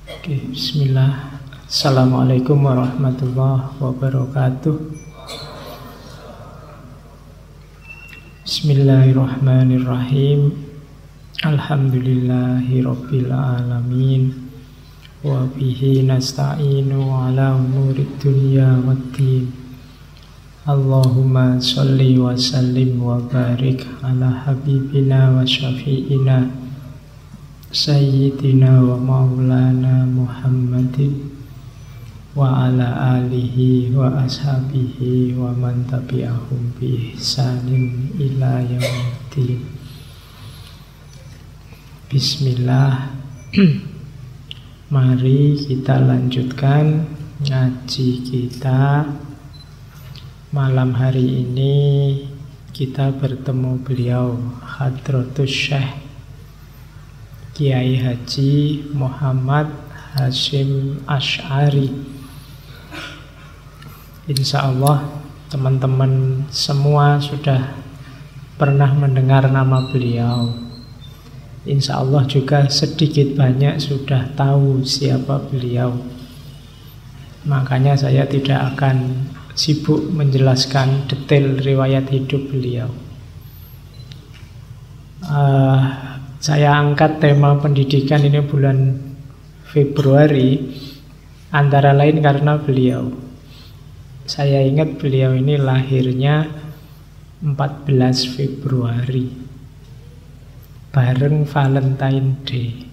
Oke, bismillah. Assalamualaikum warahmatullahi wabarakatuh. Bismillahirrahmanirrahim. Alhamdulillahi rabbil alamin. Wa bihi nasta'inu ala umurid dunya waddin. Allahumma sholli wa sallim wa barik ala habibina wa syafi'ina Sayyidina wa maulana Muhammadin wa ala alihi wa ashabihi wa man tabi'ahum bi ihsanin ila yaumiddin. Bismillah. Mari kita lanjutkan ngaji kita. Malam hari ini kita bertemu beliau Hadratus Syekh Kiai Haji Muhammad Hasyim Asy'ari. Insya Allah teman-teman semua sudah pernah mendengar nama beliau. Insya Allah juga sedikit banyak sudah tahu siapa beliau. Makanya saya tidak akan sibuk menjelaskan detail riwayat hidup beliau. Saya angkat tema pendidikan ini bulan Februari antara lain karena beliau. Saya ingat beliau ini lahirnya 14 Februari bareng Valentine Day.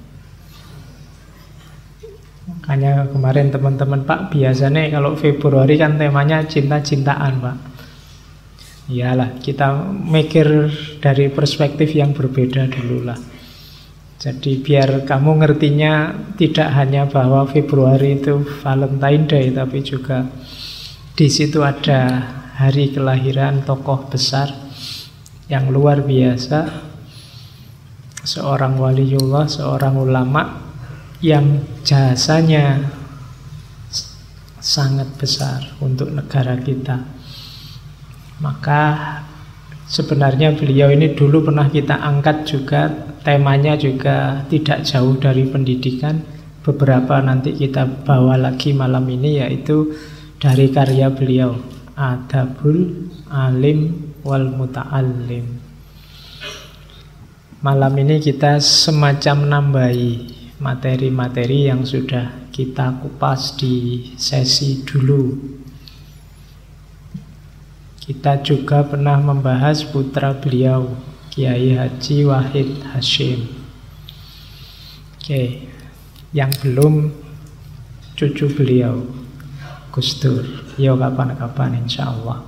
Makanya kemarin teman-teman, Pak, biasanya kalau Februari kan temanya cinta-cintaan, Pak. Iyalah, kita mikir dari perspektif yang berbeda dulu lah. Jadi biar kamu ngertinya tidak hanya bahwa Februari itu Valentine Day, tapi juga di situ ada hari kelahiran tokoh besar yang luar biasa, seorang waliullah, seorang ulama yang jasanya sangat besar untuk negara kita. Maka sebenarnya beliau ini dulu pernah kita angkat juga, temanya juga tidak jauh dari pendidikan. Beberapa nanti kita bawa lagi malam ini, yaitu dari karya beliau, Adabul Alim wal Muta'allim. Malam ini kita semacam nambahi materi-materi yang sudah kita kupas di sesi dulu. Kita juga pernah membahas putra beliau, Kiai Haji Wahid Hasyim. Oke, yang belum cucu beliau, Gus Dur. Yo kapan-kapan insya Allah.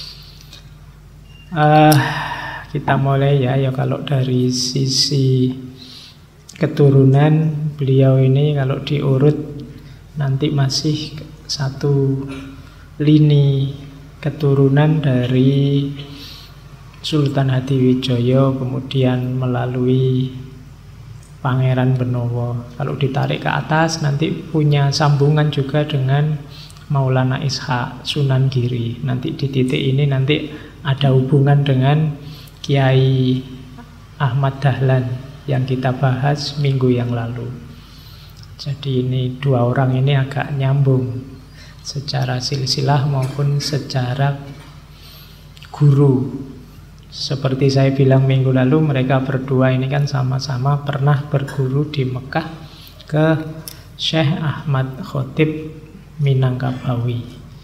Kita mulai ya. Kalau dari sisi keturunan beliau ini kalau diurut nanti masih satu lini keturunan dari Sultan Hadiwijoyo, kemudian melalui Pangeran Benowo. Kalau ditarik ke atas nanti punya sambungan juga dengan Maulana Ishaq Sunan Giri. Nanti di titik ini nanti ada hubungan dengan Kiai Ahmad Dahlan yang kita bahas minggu yang lalu. Jadi ini dua orang ini agak nyambung secara silsilah maupun secara guru. Seperti saya bilang minggu lalu, mereka berdua ini kan sama-sama pernah berguru di Mekah ke Syekh Ahmad Khotib Minangkabawi.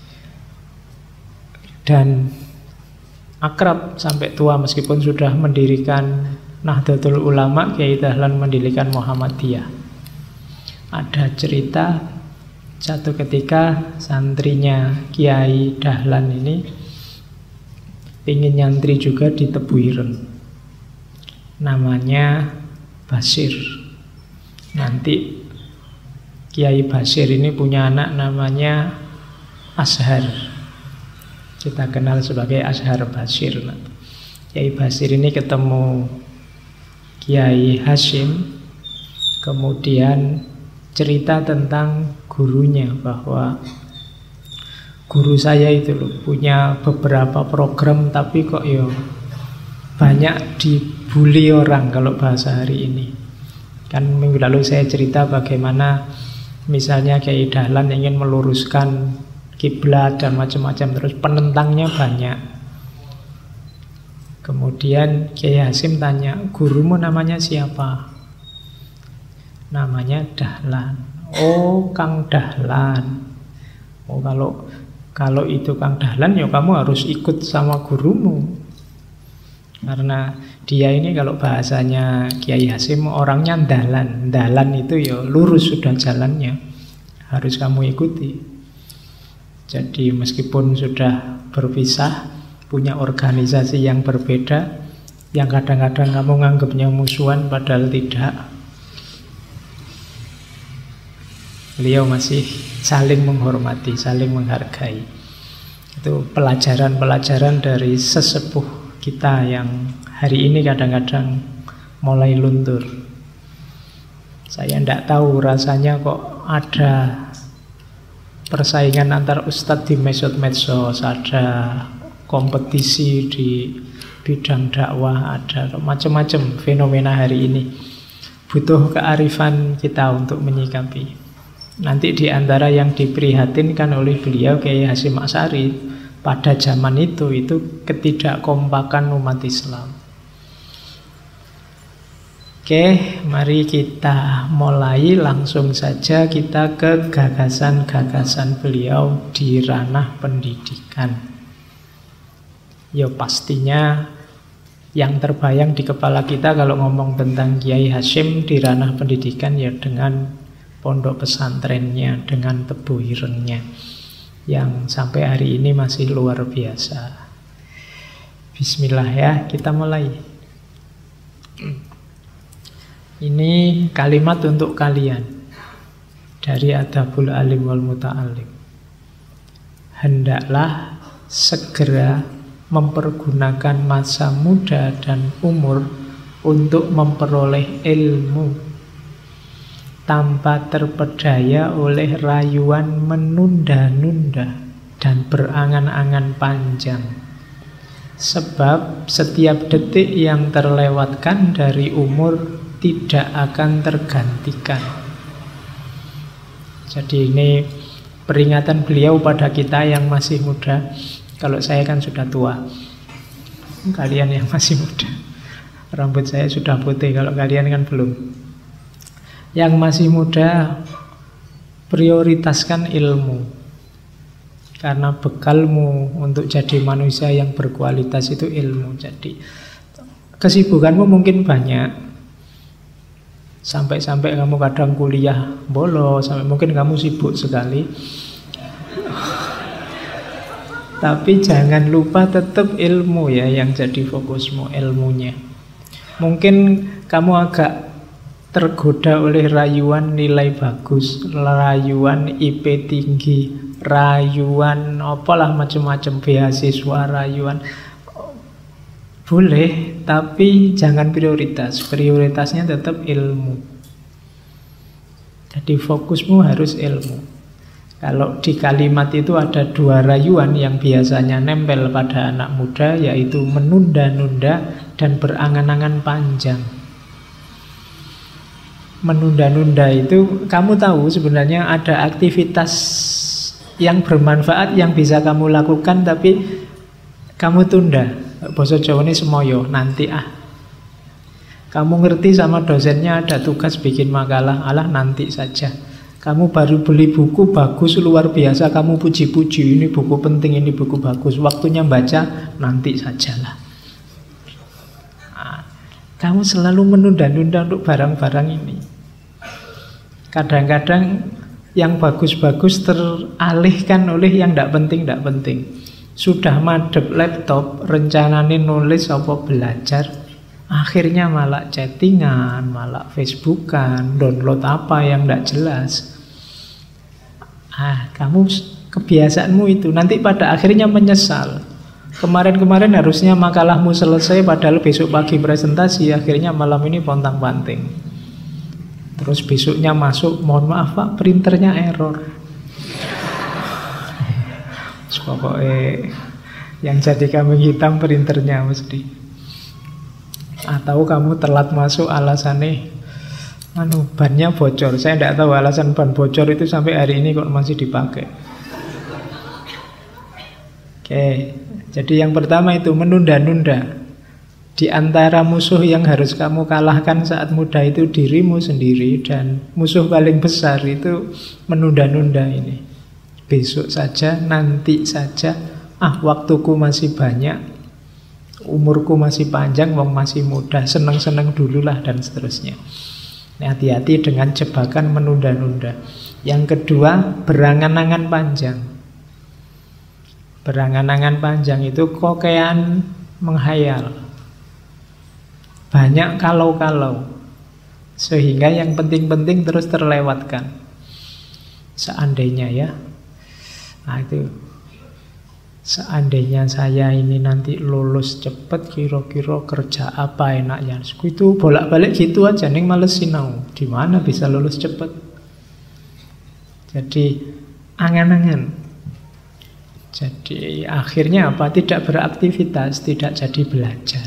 Dan akrab sampai tua, meskipun sudah mendirikan Nahdlatul Ulama, Kiai Dahlan mendirikan Muhammadiyah. Ada cerita satu ketika santrinya Kiai Dahlan ini ingin nyantri juga di Tebuireng, namanya Basir. Nanti Kiai Basir ini punya anak namanya Ashar, kita kenal sebagai Ashar Basir. Kiai Basir ini ketemu Kiai Hasyim, kemudian cerita tentang gurunya, bahwa guru saya itu loh punya beberapa program tapi kok banyak dibully orang kalau bahasa hari ini. Kan minggu lalu saya cerita bagaimana Misalnya Kiai Dahlan ingin meluruskan kiblat dan macam-macam, terus penentangnya banyak. Kemudian Kiai Hasim tanya, gurumu namanya siapa? Namanya Dahlan. Oh, Kang Dahlan. Oh, kalau itu Kang Dahlan, ya kamu harus ikut sama gurumu. Karena dia ini kalau bahasanya Kiai Hasim orangnya dalan. Dalan itu ya lurus sudah jalannya. Harus kamu ikuti. Jadi meskipun sudah berpisah, punya organisasi yang berbeda, yang kadang-kadang kamu nganggapnya musuhan padahal tidak, beliau masih saling menghormati, saling menghargai. Itu pelajaran-pelajaran dari sesepuh kita yang hari ini kadang-kadang mulai luntur. Saya tidak tahu rasanya kok ada persaingan antar ustadz di medsos, ada kompetisi di bidang dakwah, ada macam-macam fenomena hari ini. Butuh kearifan kita untuk menyikapi. Nanti di antara yang diprihatinkan oleh beliau Kiai Hasyim Asy'ari pada zaman itu ketidakkompakan umat Islam. Oke, mari kita mulai langsung saja kita ke gagasan-gagasan beliau di ranah pendidikan. Ya pastinya yang terbayang di kepala kita kalau ngomong tentang Kiai Hasyim di ranah pendidikan ya dengan pondok pesantrennya, dengan Tebu Irengnya yang sampai hari ini masih luar biasa. Bismillah ya, kita mulai. Ini kalimat untuk kalian dari Adabul Alim wal Muta'alim. Hendaklah segera mempergunakan masa muda dan umur untuk memperoleh ilmu tanpa terpedaya oleh rayuan menunda-nunda dan berangan-angan panjang. Sebab setiap detik yang terlewatkan dari umur tidak akan tergantikan. Jadi ini peringatan beliau pada kita yang masih muda. Kalau saya kan sudah tua, kalian yang masih muda, rambut saya sudah putih, kalau kalian kan belum. Yang masih muda, prioritaskan ilmu. Karena bekalmu untuk jadi manusia yang berkualitas itu ilmu. Jadi kesibukanmu mungkin banyak. Sampai-sampai kamu kadang kuliah bolos, sampai mungkin kamu sibuk sekali. Tapi jangan lupa tetap ilmu ya yang jadi fokusmu, ilmunya. Mungkin kamu agak tergoda oleh rayuan nilai bagus, rayuan IP tinggi, rayuan apalah macam-macam, beasiswa, rayuan. Boleh, tapi jangan prioritas. Prioritasnya tetap ilmu. Jadi fokusmu harus ilmu. Kalau di kalimat itu ada dua rayuan yang biasanya nempel pada anak muda, yaitu menunda-nunda dan berangan-angan panjang. Menunda-nunda itu, kamu tahu sebenarnya ada aktivitas yang bermanfaat yang bisa kamu lakukan, tapi kamu tunda. Basa Jawa ini semoyo, nanti Kamu ngerti sama dosennya ada tugas bikin makalah, alah nanti saja. Kamu baru beli buku bagus luar biasa, kamu puji-puji, ini buku penting, ini buku bagus, waktunya baca nanti sajalah. Kamu selalu menunda-nunda untuk barang-barang ini. Kadang-kadang yang bagus-bagus teralihkan oleh yang tidak penting. Sudah madep laptop, rencananya nulis apa belajar, akhirnya malah chattingan, malah Facebookan, download apa yang tidak jelas. Kamu kebiasaanmu itu nanti pada akhirnya menyesal. Kemarin-kemarin harusnya makalahmu selesai, padahal besok pagi presentasi, akhirnya malam ini pontang-panting. Terus besoknya masuk, mohon maaf Pak, printernya error. Pokoknya yang jadi kambing hitam printernya mesti. Atau kamu telat masuk alasannya bannya bocor. Saya tidak tahu alasan ban bocor itu sampai hari ini kok masih dipakai. Oke, jadi yang pertama itu menunda-nunda. Di antara musuh yang harus kamu kalahkan saat muda itu dirimu sendiri, dan musuh paling besar itu menunda-nunda ini. Besok saja, nanti saja, waktuku masih banyak, umurku masih panjang, wong masih muda, seneng-seneng dululah, dan seterusnya. Hati-hati dengan jebakan menunda-nunda. Yang kedua, berangan-angan panjang. Berangan-angan panjang itu kokean menghayal. Banyak kalau-kalau, sehingga yang penting-penting terus terlewatkan. Seandainya ya, itu seandainya saya ini nanti lulus cepet, kira-kira kerja apa enaknya. Itu bolak-balik gitu aja, ning males sinau. Di mana bisa lulus cepet? Jadi angan-angan. Jadi akhirnya apa? Tidak beraktivitas, tidak jadi belajar.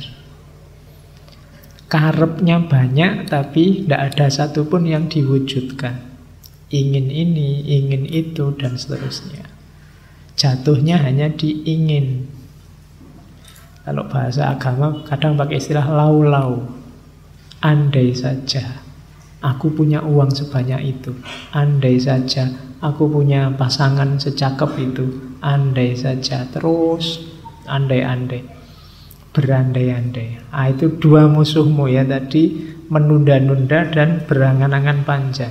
Karepnya banyak, tapi tidak ada satupun yang diwujudkan. Ingin ini, ingin itu, dan seterusnya. Jatuhnya hanya diingin. Kalau bahasa agama kadang pakai istilah lau-lau. Andai saja aku punya uang sebanyak itu. Andai saja aku punya pasangan secakep itu. Andai saja. Terus andai-andai, berandai-andai. Itu dua musuhmu ya tadi, menunda-nunda dan berangan-angan panjang.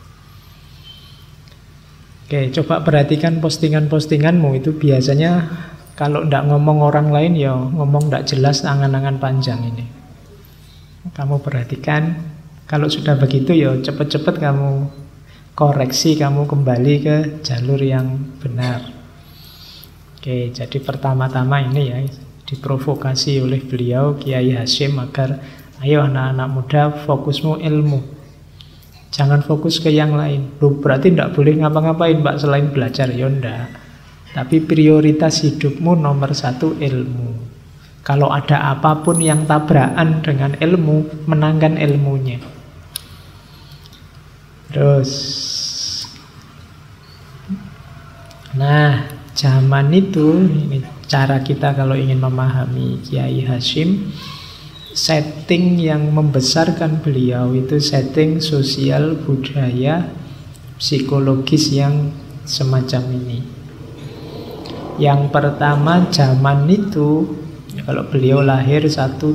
Oke, coba perhatikan postingan-postinganmu itu biasanya kalau tidak ngomong orang lain ya ngomong tidak jelas, angan-angan panjang ini. Kamu perhatikan, kalau sudah begitu ya cepat-cepat kamu koreksi, kamu kembali ke jalur yang benar. Oke, jadi pertama-tama ini ya, diprovokasi oleh beliau Kiai Hasyim agar ayo anak-anak muda fokusmu ilmu, jangan fokus ke yang lain. Loh, berarti tidak boleh ngapa-ngapain Pak selain belajar? Ya enggak, tapi prioritas hidupmu nomor satu ilmu. Kalau ada apapun yang tabrakan dengan ilmu, menangkan ilmunya. Terus zaman itu ini cara kita kalau ingin memahami Kiai Hasyim, setting yang membesarkan beliau itu setting sosial, budaya, psikologis yang semacam ini. Yang pertama, zaman itu, kalau beliau lahir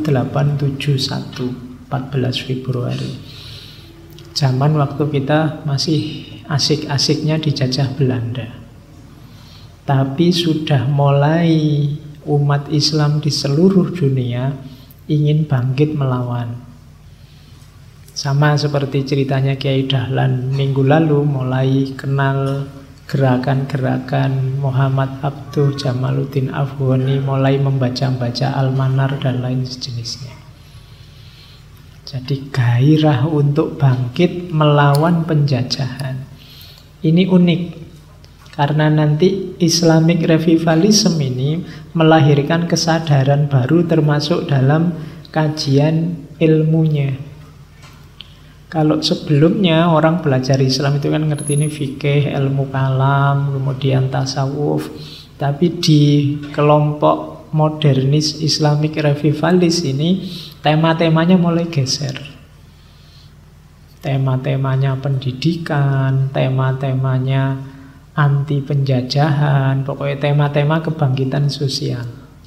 1871, 14 Februari. Zaman waktu kita masih asik-asiknya dijajah Belanda. Tapi sudah mulai umat Islam di seluruh dunia ingin bangkit melawan. Sama seperti ceritanya Kiai Dahlan minggu lalu, mulai kenal gerakan-gerakan Muhammad Abduh, Jamaluddin Afghani, mulai membaca-baca Al-Manar dan lain sejenisnya. Jadi gairah untuk bangkit melawan penjajahan. Ini unik. Karena nanti Islamic Revivalism ini melahirkan kesadaran baru termasuk dalam kajian ilmunya. Kalau sebelumnya orang belajar Islam itu kan ngerti ini fikih, ilmu kalam, kemudian tasawuf. Tapi di kelompok modernis Islamic Revivalis ini tema-temanya mulai geser. Tema-temanya pendidikan, tema-temanya anti penjajahan, pokoknya tema-tema kebangkitan sosial.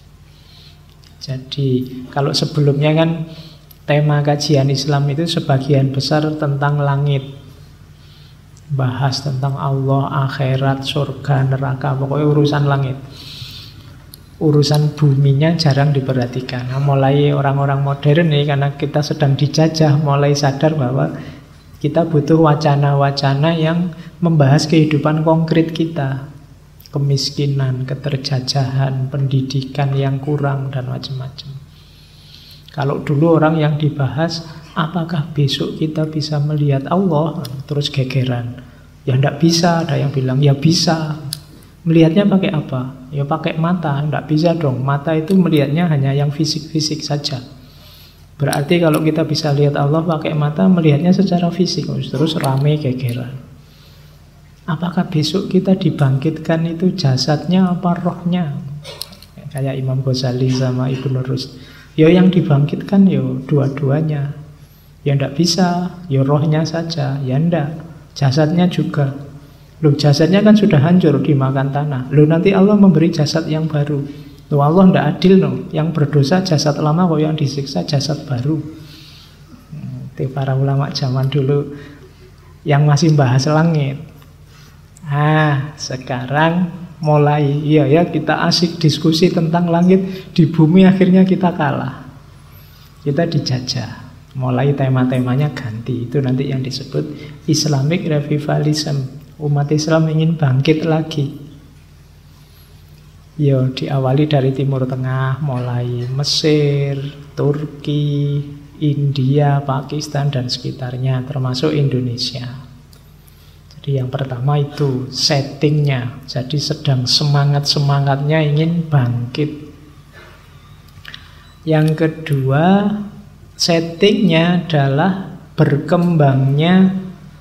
Jadi kalau sebelumnya kan tema kajian Islam itu sebagian besar tentang langit, bahas tentang Allah, akhirat, surga, neraka, pokoknya urusan langit. Urusan buminya jarang diperhatikan. Mulai orang-orang modern nih, karena kita sedang dijajah, mulai sadar bahwa kita butuh wacana-wacana yang membahas kehidupan konkret kita. Kemiskinan, keterjajahan, pendidikan yang kurang, dan macam-macam. Kalau dulu orang yang dibahas, apakah besok kita bisa melihat Allah? Terus gegeran. Ya enggak bisa, ada yang bilang, ya bisa. Melihatnya pakai apa? Ya pakai mata, enggak bisa dong. Mata itu melihatnya hanya yang fisik-fisik saja. Berarti kalau kita bisa lihat Allah pakai mata, melihatnya secara fisik, terus rame gegeran. Apakah besok kita dibangkitkan itu jasadnya apa rohnya? Kayak Imam Ghazali sama Ibnu Rus. Ya yang dibangkitkan ya dua-duanya. Ya ndak bisa, ya rohnya saja. Ya ndak, jasadnya juga. Loh jasadnya kan sudah hancur dimakan tanah. Loh nanti Allah memberi jasad yang baru. Loh Allah ndak adil no. Yang berdosa jasad lama kok yang disiksa jasad baru. Itu para ulama zaman dulu yang masih bahas langit. Sekarang mulai ya kita asik diskusi tentang langit, di bumi akhirnya kita kalah. Kita dijajah. Mulai tema-temanya ganti. Itu nanti yang disebut Islamic Revivalism. Umat Islam ingin bangkit lagi. Diawali dari Timur Tengah, mulai Mesir, Turki, India, Pakistan dan sekitarnya, termasuk Indonesia. Jadi yang pertama itu settingnya. Jadi sedang semangat-semangatnya ingin bangkit. Yang kedua, settingnya adalah berkembangnya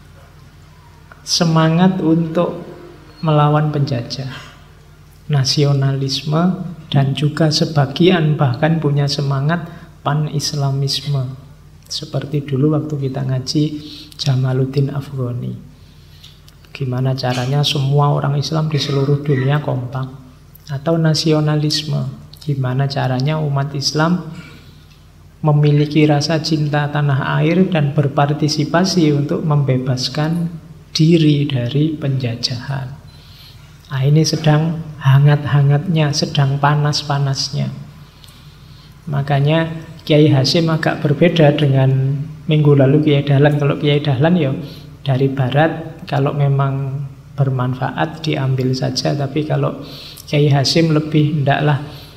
semangat untuk melawan penjajah, nasionalisme, dan juga sebagian bahkan punya semangat pan-islamisme. Seperti dulu waktu kita ngaji Jamaluddin Afghani. Gimana caranya semua orang Islam di seluruh dunia kompak. Atau nasionalisme. Gimana caranya umat Islam memiliki rasa cinta tanah air dan berpartisipasi untuk membebaskan diri dari penjajahan. Ini sedang hangat-hangatnya, sedang panas-panasnya. Makanya Kiai Hasyim agak berbeda dengan minggu lalu Kiai Dahlan. Kalau Kiai Dahlan dari barat, kalau memang bermanfaat diambil saja. Tapi kalau Kiai Hasyim lebih hendaklah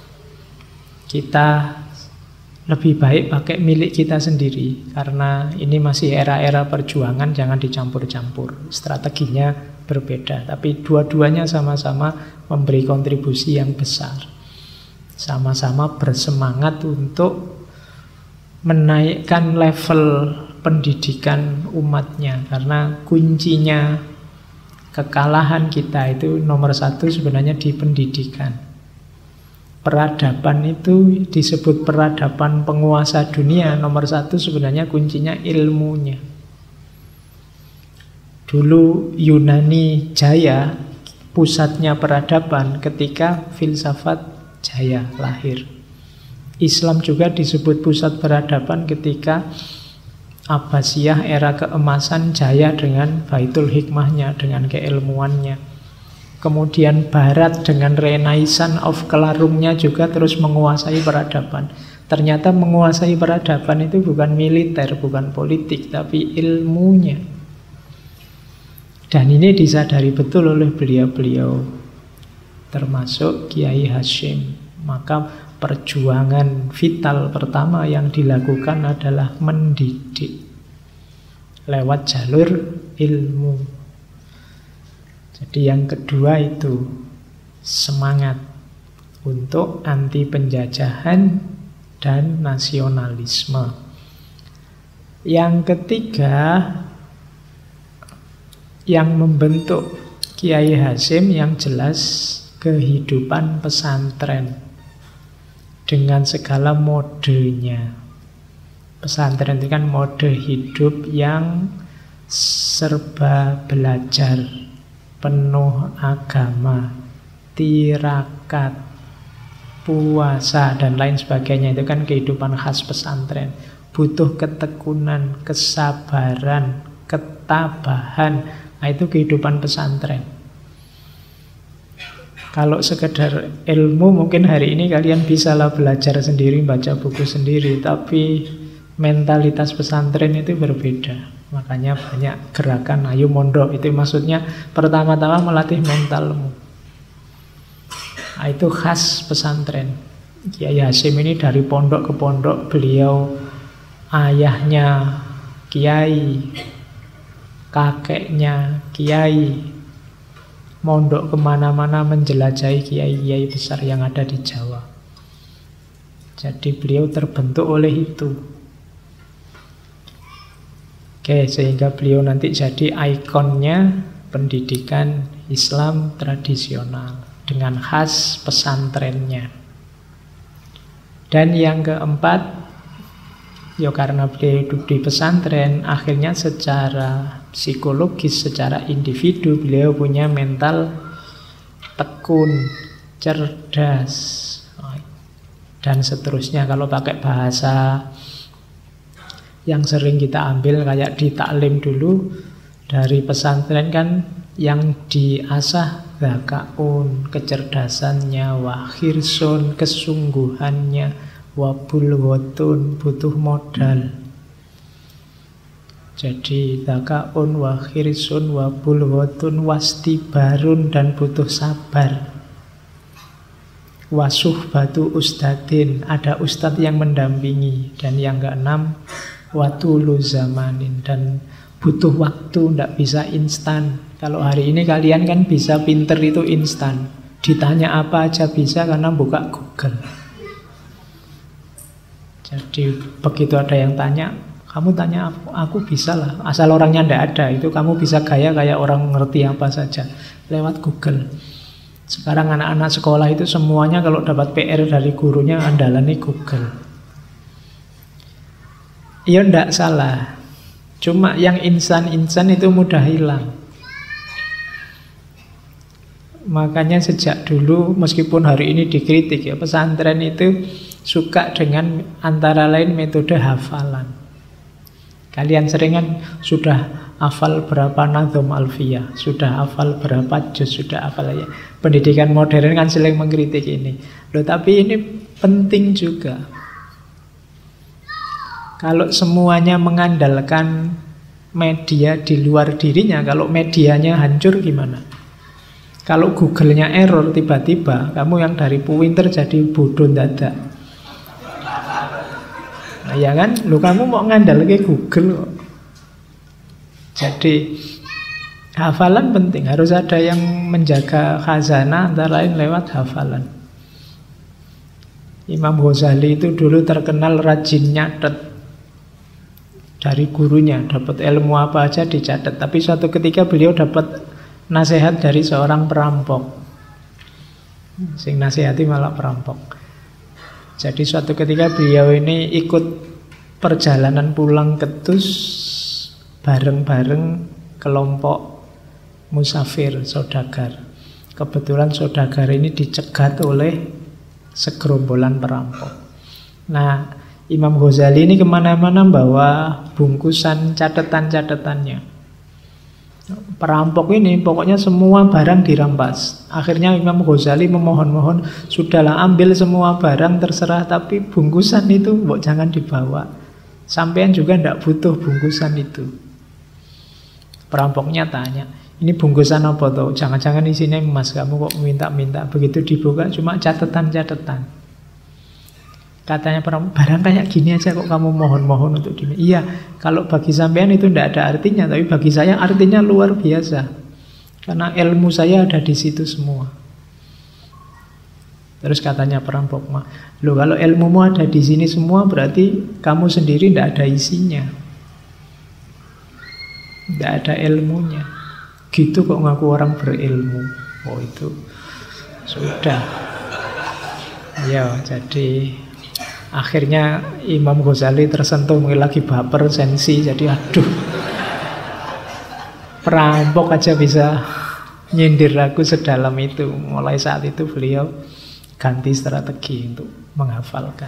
kita lebih baik pakai milik kita sendiri. Karena ini masih era-era perjuangan, jangan dicampur-campur. Strateginya berbeda, tapi dua-duanya sama-sama memberi kontribusi yang besar. Sama-sama bersemangat untuk menaikkan level pendidikan umatnya. Karena kuncinya kekalahan kita itu nomor satu sebenarnya di pendidikan. Peradaban itu disebut peradaban penguasa dunia. Nomor satu sebenarnya kuncinya ilmunya. Dulu Yunani jaya, pusatnya peradaban ketika filsafat jaya lahir. Islam juga disebut pusat peradaban ketika Abbasiyah era keemasan jaya dengan Baitul Hikmahnya, dengan keilmuannya. Kemudian Barat dengan Renaissance of Kelarungnya juga terus menguasai peradaban. Ternyata menguasai peradaban itu bukan militer, bukan politik, tapi ilmunya. Dan ini disadari betul oleh beliau-beliau, termasuk Kiai Hasyim. Maka perjuangan vital pertama yang dilakukan adalah mendidik lewat jalur ilmu. Jadi yang kedua itu semangat untuk anti penjajahan dan nasionalisme. Yang ketiga yang membentuk Kiai Hasyim yang jelas kehidupan pesantren dengan segala modenya. Pesantren itu kan mode hidup yang serba belajar, penuh agama, tirakat, puasa, dan lain sebagainya. Itu kan kehidupan khas pesantren. Butuh ketekunan, kesabaran, ketabahan. Itu kehidupan pesantren. Kalau sekedar ilmu mungkin hari ini kalian bisalah belajar sendiri, baca buku sendiri. Tapi mentalitas pesantren itu berbeda. Makanya banyak gerakan ayo mondok. Itu maksudnya pertama-tama melatih mentalmu. Itu khas pesantren. Kiai Hasyim ini dari pondok ke pondok. Beliau ayahnya kiai, kakeknya kiai, mondok kemana-mana menjelajahi kiai-kiai besar yang ada di Jawa. Jadi beliau terbentuk oleh itu. Oke, sehingga beliau nanti jadi ikonnya pendidikan Islam tradisional dengan khas pesantrennya. Dan yang keempat, ya karena beliau hidup di pesantren, akhirnya secara psikologis, secara individu beliau punya mental tekun, cerdas, dan seterusnya. Kalau pakai bahasa yang sering kita ambil kayak di taklim dulu, dari pesantren kan yang diasah zakaun, kecerdasannya, wa khirsun, kesungguhannya, wa bulghotun, butuh modal. Jadi zakaun, wa khirsun, wa bulghotun, wastibarun, dan butuh sabar. Wasuh batu ustadin, ada ustadz yang mendampingi. Dan yang keenam, watulu zamanin, dan butuh waktu, tidak bisa instan. Kalau hari ini kalian kan bisa pinter itu instan, ditanya apa aja bisa karena buka Google. Jadi begitu ada yang tanya, kamu tanya aku bisa lah, asal orangnya tidak ada, itu kamu bisa gaya kayak orang ngerti apa saja lewat Google. Sekarang anak-anak sekolah itu semuanya kalau dapat PR dari gurunya andalannya Google. Ya tidak salah, cuma yang instan-instan itu mudah hilang. Makanya sejak dulu, meskipun hari ini dikritik ya, pesantren itu suka dengan antara lain metode hafalan. Kalian sering kan sudah hafal berapa nadhum alfiyah, sudah hafal berapa juz, sudah hafal ya. Pendidikan modern kan sering mengkritik ini. Loh, tapi ini penting juga. Kalau semuanya mengandalkan media di luar dirinya, kalau medianya hancur gimana? Kalau Google-nya error tiba-tiba, kamu yang dari pinter jadi bodoh dadak. Nah, ya kan? Lu kamu mau ngandal ke Google. Jadi hafalan penting, harus ada yang menjaga khazanah, antara lain lewat hafalan. Imam Ghazali itu dulu terkenal rajin nyatet. Dari gurunya, dapat ilmu apa aja dicatat. Tapi suatu ketika beliau dapat nasihat dari seorang perampok. Sing nasihati malah perampok. Jadi suatu ketika beliau ini ikut perjalanan pulang ke Tus bareng-bareng kelompok musafir, saudagar. Kebetulan saudagar ini dicegat oleh segerombolan perampok. Nah, Imam Ghazali ini kemana-mana bawa bungkusan catatan-catatannya. Perampok ini pokoknya semua barang dirampas. Akhirnya Imam Ghazali memohon-mohon, sudahlah ambil semua barang terserah, tapi bungkusan itu jangan dibawa. Sampean juga tidak butuh bungkusan itu. Perampoknya tanya, ini bungkusan apa tuh? Jangan-jangan isinya emas, kamu kok minta-minta. Begitu dibuka cuma catatan-catatan. Katanya perampok, barang kayak gini aja kok kamu mohon-mohon untuk diminta. Iya, kalau bagi sampean itu tidak ada artinya, tapi bagi saya artinya luar biasa. Karena ilmu saya ada di situ semua. Terus katanya perampok, loh kalau ilmumu ada di sini semua berarti kamu sendiri tidak ada isinya. Tidak ada ilmunya. Gitu kok ngaku orang berilmu. Oh itu sudah. Ya, jadi akhirnya Imam Ghazali tersentuh, mungkin lagi baper, sensi. Jadi aduh, perampok aja bisa nyindir aku sedalam itu. Mulai saat itu beliau ganti strategi untuk menghafalkan.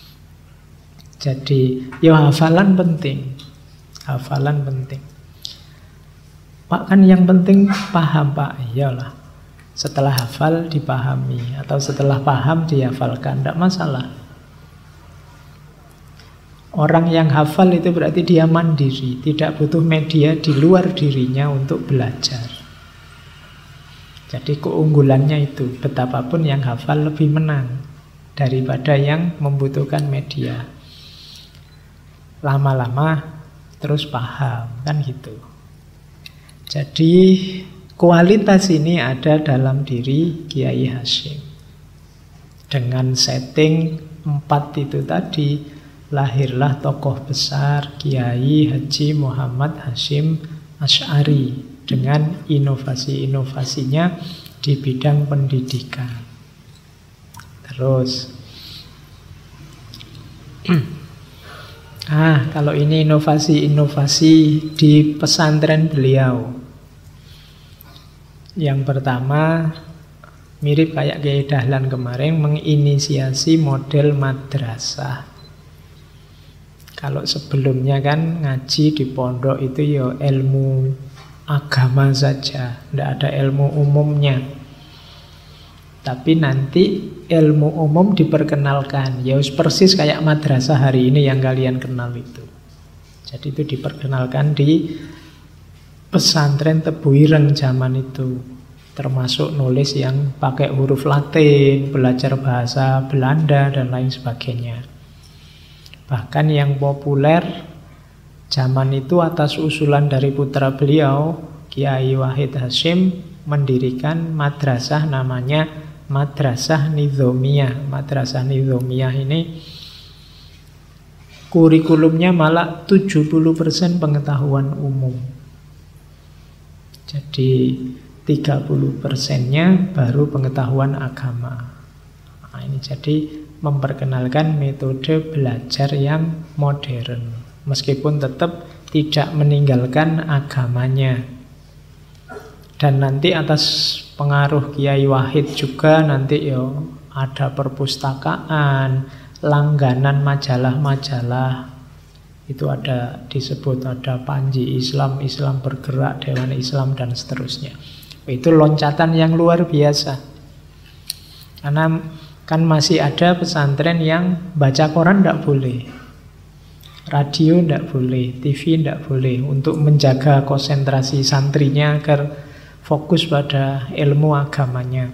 Jadi ya hafalan penting. Hafalan penting. Pak, kan yang penting paham, Pak. Iyalah. Setelah hafal dipahami, atau setelah paham dihafalkan, tidak masalah. Orang yang hafal itu berarti dia mandiri, tidak butuh media di luar dirinya untuk belajar. Jadi keunggulannya itu, betapapun yang hafal lebih menang daripada yang membutuhkan media. Lama-lama terus paham, kan gitu. Jadi kualitas ini ada dalam diri Kiai Hasyim. Dengan setting 4 itu tadi, lahirlah tokoh besar Kiai Haji Muhammad Hasyim Asy'ari dengan inovasi-inovasinya di bidang pendidikan. Terus kalau ini inovasi-inovasi di pesantren beliau. Yang pertama, mirip kayak Kiai Dahlan kemarin, menginisiasi model madrasah. Kalau sebelumnya kan ngaji di pondok itu ya ilmu agama saja, tidak ada ilmu umumnya. Tapi nanti ilmu umum diperkenalkan, ya persis kayak madrasah hari ini yang kalian kenal itu. Jadi itu diperkenalkan di pesantren Tebu Ireng zaman itu, termasuk nulis yang pakai huruf Latin, belajar bahasa Belanda dan lain sebagainya. Bahkan yang populer zaman itu atas usulan dari putra beliau, Kiai Wahid Hasyim, mendirikan madrasah namanya Madrasah Nizamiyah. Madrasah Nizamiyah ini kurikulumnya malah 70% pengetahuan umum. Jadi 30%-nya baru pengetahuan agama. Nah, ini jadi memperkenalkan metode belajar yang modern, meskipun tetap tidak meninggalkan agamanya. Dan nanti atas pengaruh Kiai Wahid juga nanti ada perpustakaan, langganan majalah-majalah. Itu ada disebut ada Panji Islam, Islam Bergerak, Dewan Islam dan seterusnya. Itu loncatan yang luar biasa. Karena kan masih ada pesantren yang baca koran tidak boleh, radio tidak boleh, TV tidak boleh, untuk menjaga konsentrasi santrinya agar fokus pada ilmu agamanya.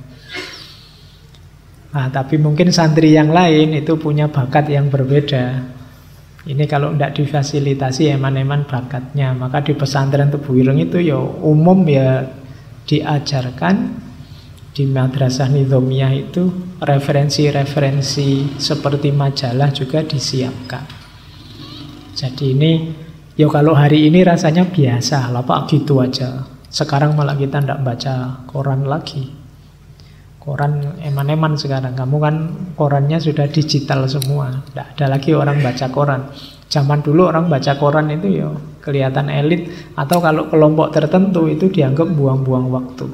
Nah, tapi mungkin santri yang lain itu punya bakat yang berbeda. Ini kalau tidak difasilitasi eman-eman bakatnya, maka di pesantren Tebu Ireng itu ya umum ya diajarkan. Di Madrasah Nizamiyah itu referensi-referensi seperti majalah juga disiapkan. Jadi ini ya kalau hari ini rasanya biasa lah Pak, gitu aja. Sekarang malah kita tidak baca koran lagi. Koran eman-eman sekarang. Kamu kan korannya sudah digital semua. Tidak ada lagi orang baca koran. Zaman dulu orang baca koran itu ya kelihatan elit, atau kalau kelompok tertentu itu dianggap buang-buang waktu.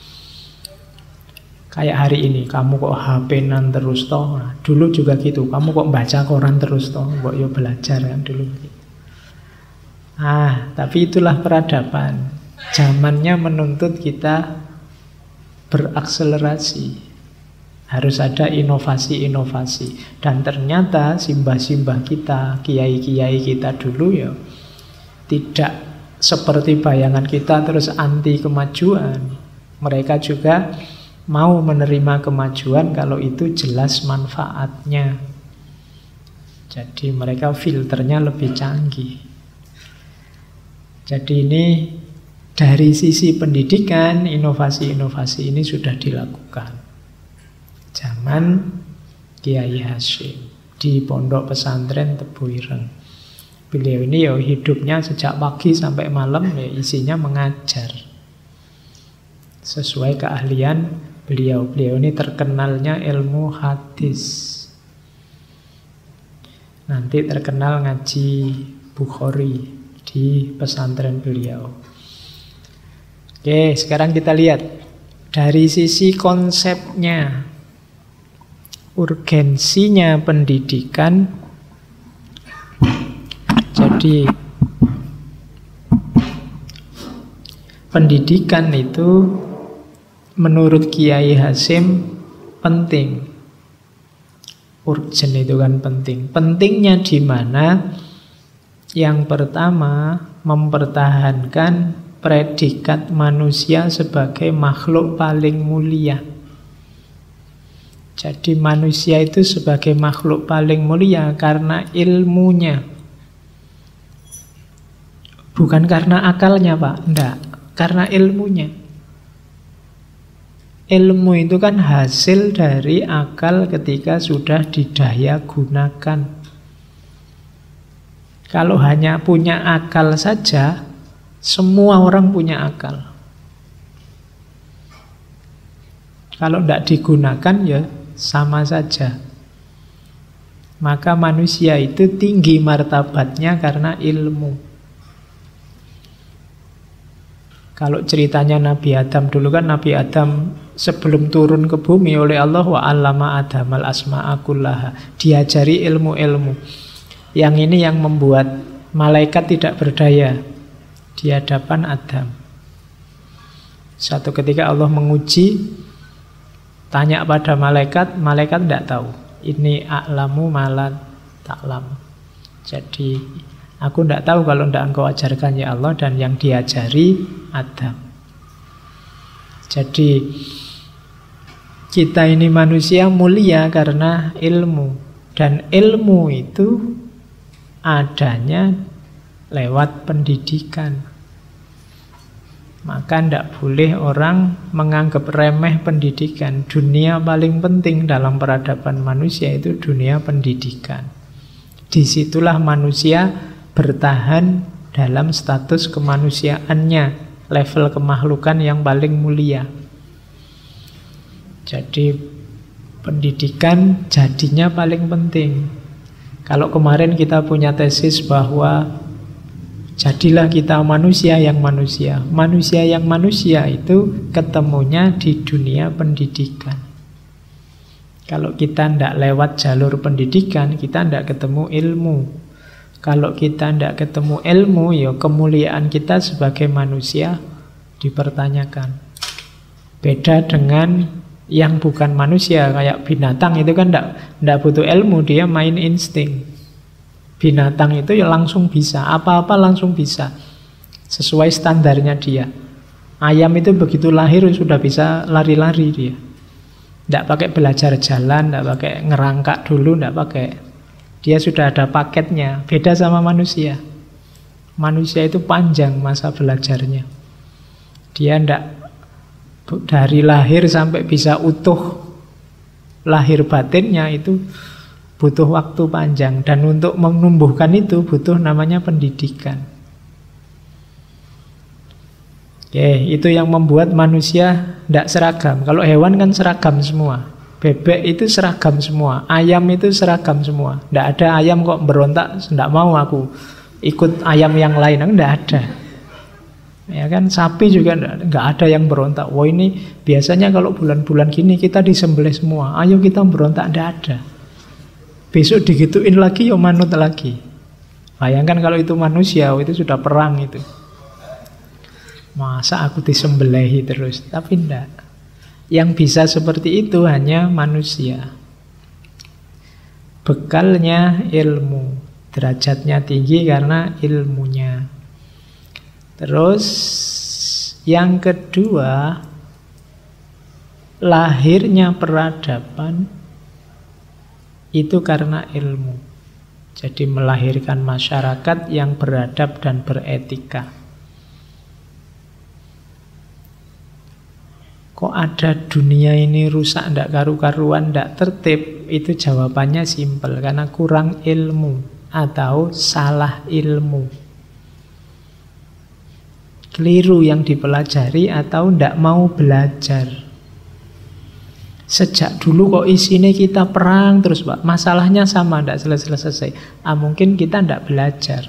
Kayak hari ini, kamu kok HP-nan terus toh. Nah, dulu juga gitu, kamu kok baca koran terus toh. Kok ya belajar kan dulu. Tapi itulah peradaban. Zamannya menuntut kita berakselerasi. Harus ada inovasi-inovasi. Dan ternyata simbah-simbah kita, kiai-kiai kita dulu ya tidak seperti bayangan kita terus anti kemajuan. Mereka juga mau menerima kemajuan kalau itu jelas manfaatnya. Jadi mereka filternya lebih canggih. Jadi ini dari sisi pendidikan, inovasi-inovasi ini sudah dilakukan zaman Kiai Hasyim di pondok pesantren Tebu Ireng. Beliau ini ya hidupnya sejak pagi sampai malam ya isinya mengajar sesuai keahlian beliau. Beliau ini terkenalnya ilmu hadis. Nanti terkenal ngaji Bukhari di pesantren beliau. Oke, sekarang kita lihat dari sisi konsepnya, urgensinya pendidikan. Jadi pendidikan itu menurut Kiai Hasyim penting. Urgen itu kan penting. Pentingnya di mana? Yang pertama, mempertahankan predikat manusia sebagai makhluk paling mulia. Jadi manusia itu sebagai makhluk paling mulia karena ilmunya. Bukan karena akalnya, Pak. Enggak, karena ilmunya. Ilmu itu kan hasil dari akal ketika sudah didaya gunakan. Kalau hanya punya akal saja, semua orang punya akal. Kalau tidak digunakan ya sama saja. Maka manusia itu tinggi martabatnya karena ilmu. Kalau ceritanya Nabi Adam dulu kan, Nabi Adam sebelum turun ke bumi oleh Allah, wa 'allama Adamal asma'a kullaha, diajari ilmu-ilmu. Yang ini yang membuat malaikat tidak berdaya di hadapan Adam. Suatu ketika Allah menguji, tanya pada malaikat, malaikat tidak tahu. Ini a'lamu malat ta'lam. Jadi aku tidak tahu kalau tidak engkau ajarkan ya Allah, dan yang diajari Adam. Jadi kita ini manusia mulia karena ilmu. Dan ilmu itu adanya lewat pendidikan. Maka tidak boleh orang menganggap remeh pendidikan. Dunia paling penting dalam peradaban manusia itu dunia pendidikan. Disitulah manusia bertahan dalam status kemanusiaannya, level kemakhlukan yang paling mulia. Jadi pendidikan jadinya paling penting. Kalau kemarin kita punya tesis bahwa jadilah kita manusia yang manusia. Manusia yang manusia itu ketemunya di dunia pendidikan. Kalau kita tidak lewat jalur pendidikan, kita tidak ketemu ilmu. Kalau kita tidak ketemu ilmu, ya kemuliaan kita sebagai manusia dipertanyakan. Beda dengan yang bukan manusia, kayak binatang itu kan tidak butuh ilmu, dia main insting. Binatang itu ya langsung bisa, apa-apa langsung bisa, sesuai standarnya dia. Ayam itu begitu lahir sudah bisa lari-lari dia. Tidak pakai belajar jalan, tidak pakai ngerangkak dulu, tidak pakai. Dia sudah ada paketnya. Beda sama manusia. Manusia itu panjang masa belajarnya. Dia tidak dari lahir sampai bisa utuh lahir batinnya itu butuh waktu panjang, dan untuk menumbuhkan itu butuh namanya pendidikan. Oke, itu yang membuat manusia tidak seragam. Kalau hewan kan seragam semua. Bebek itu seragam semua. Ayam itu seragam semua. Tidak ada ayam kok berontak, tidak mau aku ikut ayam yang lain. Tidak ada. Ya kan, sapi juga nggak ada yang berontak. Wah ini biasanya kalau bulan-bulan gini kita disembelih semua. Ayo kita berontak, tidak ada. Besok digituin lagi, ya manut lagi. Bayangkan kalau itu manusia, itu sudah perang itu. Masa aku disembelihi terus? Tapi enggak. Yang bisa seperti itu hanya manusia. Bekalnya ilmu. Derajatnya tinggi karena ilmunya. Terus yang kedua, lahirnya peradaban itu karena ilmu. Jadi melahirkan masyarakat yang beradab dan beretika. Kok ada dunia ini rusak, tidak karu-karuan, tidak tertib? Itu jawabannya simpel, karena kurang ilmu atau salah ilmu. Keliru yang dipelajari atau tidak mau belajar. Sejak dulu kok isinya kita perang terus Pak. Masalahnya sama, tidak selesai-selesai. Mungkin kita tidak belajar.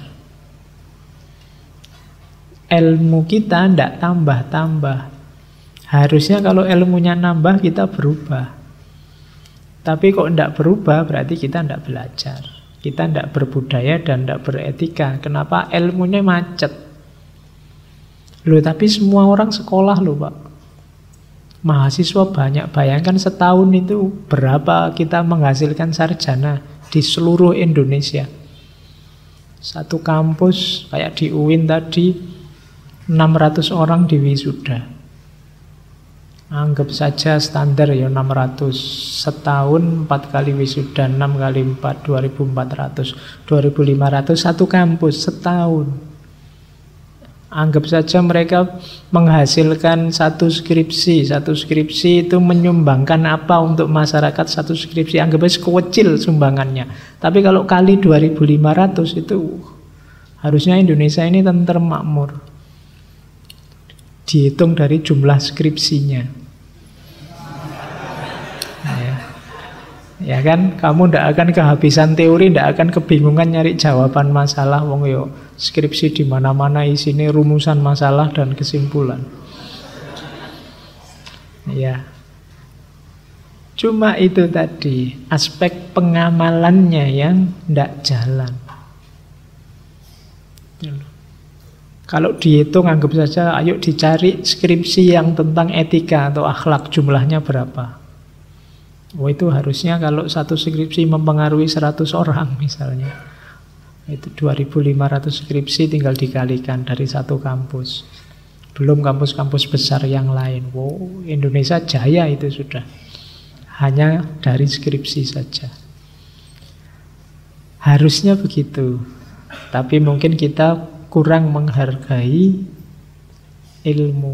Ilmu kita tidak tambah-tambah. Harusnya kalau ilmunya nambah kita berubah. Tapi kok tidak berubah berarti kita tidak belajar. Kita tidak berbudaya dan tidak beretika. Kenapa? Ilmunya macet. Loh, tapi semua orang sekolah loh Pak. Mahasiswa banyak. Bayangkan setahun itu berapa kita menghasilkan sarjana di seluruh Indonesia. Satu kampus kayak di UIN tadi 600 orang di wisuda. Anggap saja standar ya 600. Setahun 4 kali wisuda, 6 kali 4 2400, 2500 satu kampus setahun. Anggap saja mereka menghasilkan satu skripsi. Satu skripsi itu menyumbangkan apa untuk masyarakat satu skripsi. Anggap saja kecil sumbangannya. Tapi kalau kali 2500 itu Harusnya Indonesia ini tentrem makmur. Dihitung dari jumlah skripsinya. Ya kan, kamu tidak akan kehabisan teori, tidak akan kebingungan nyari jawaban masalah. Wong yo skripsi di mana-mana isinya rumusan masalah dan kesimpulan. Ya. Cuma itu tadi, aspek pengamalannya yang tidak jalan. Kalau dihitung, anggap saja, ayo dicari skripsi yang tentang etika atau akhlak, jumlahnya berapa? Oh, itu harusnya kalau satu skripsi mempengaruhi 100 orang misalnya. Itu 2.500 skripsi tinggal dikalikan dari satu kampus. Belum kampus-kampus besar yang lain. Wow, Indonesia jaya itu sudah. Hanya dari skripsi saja. Harusnya begitu. Tapi mungkin kita kurang menghargai ilmu.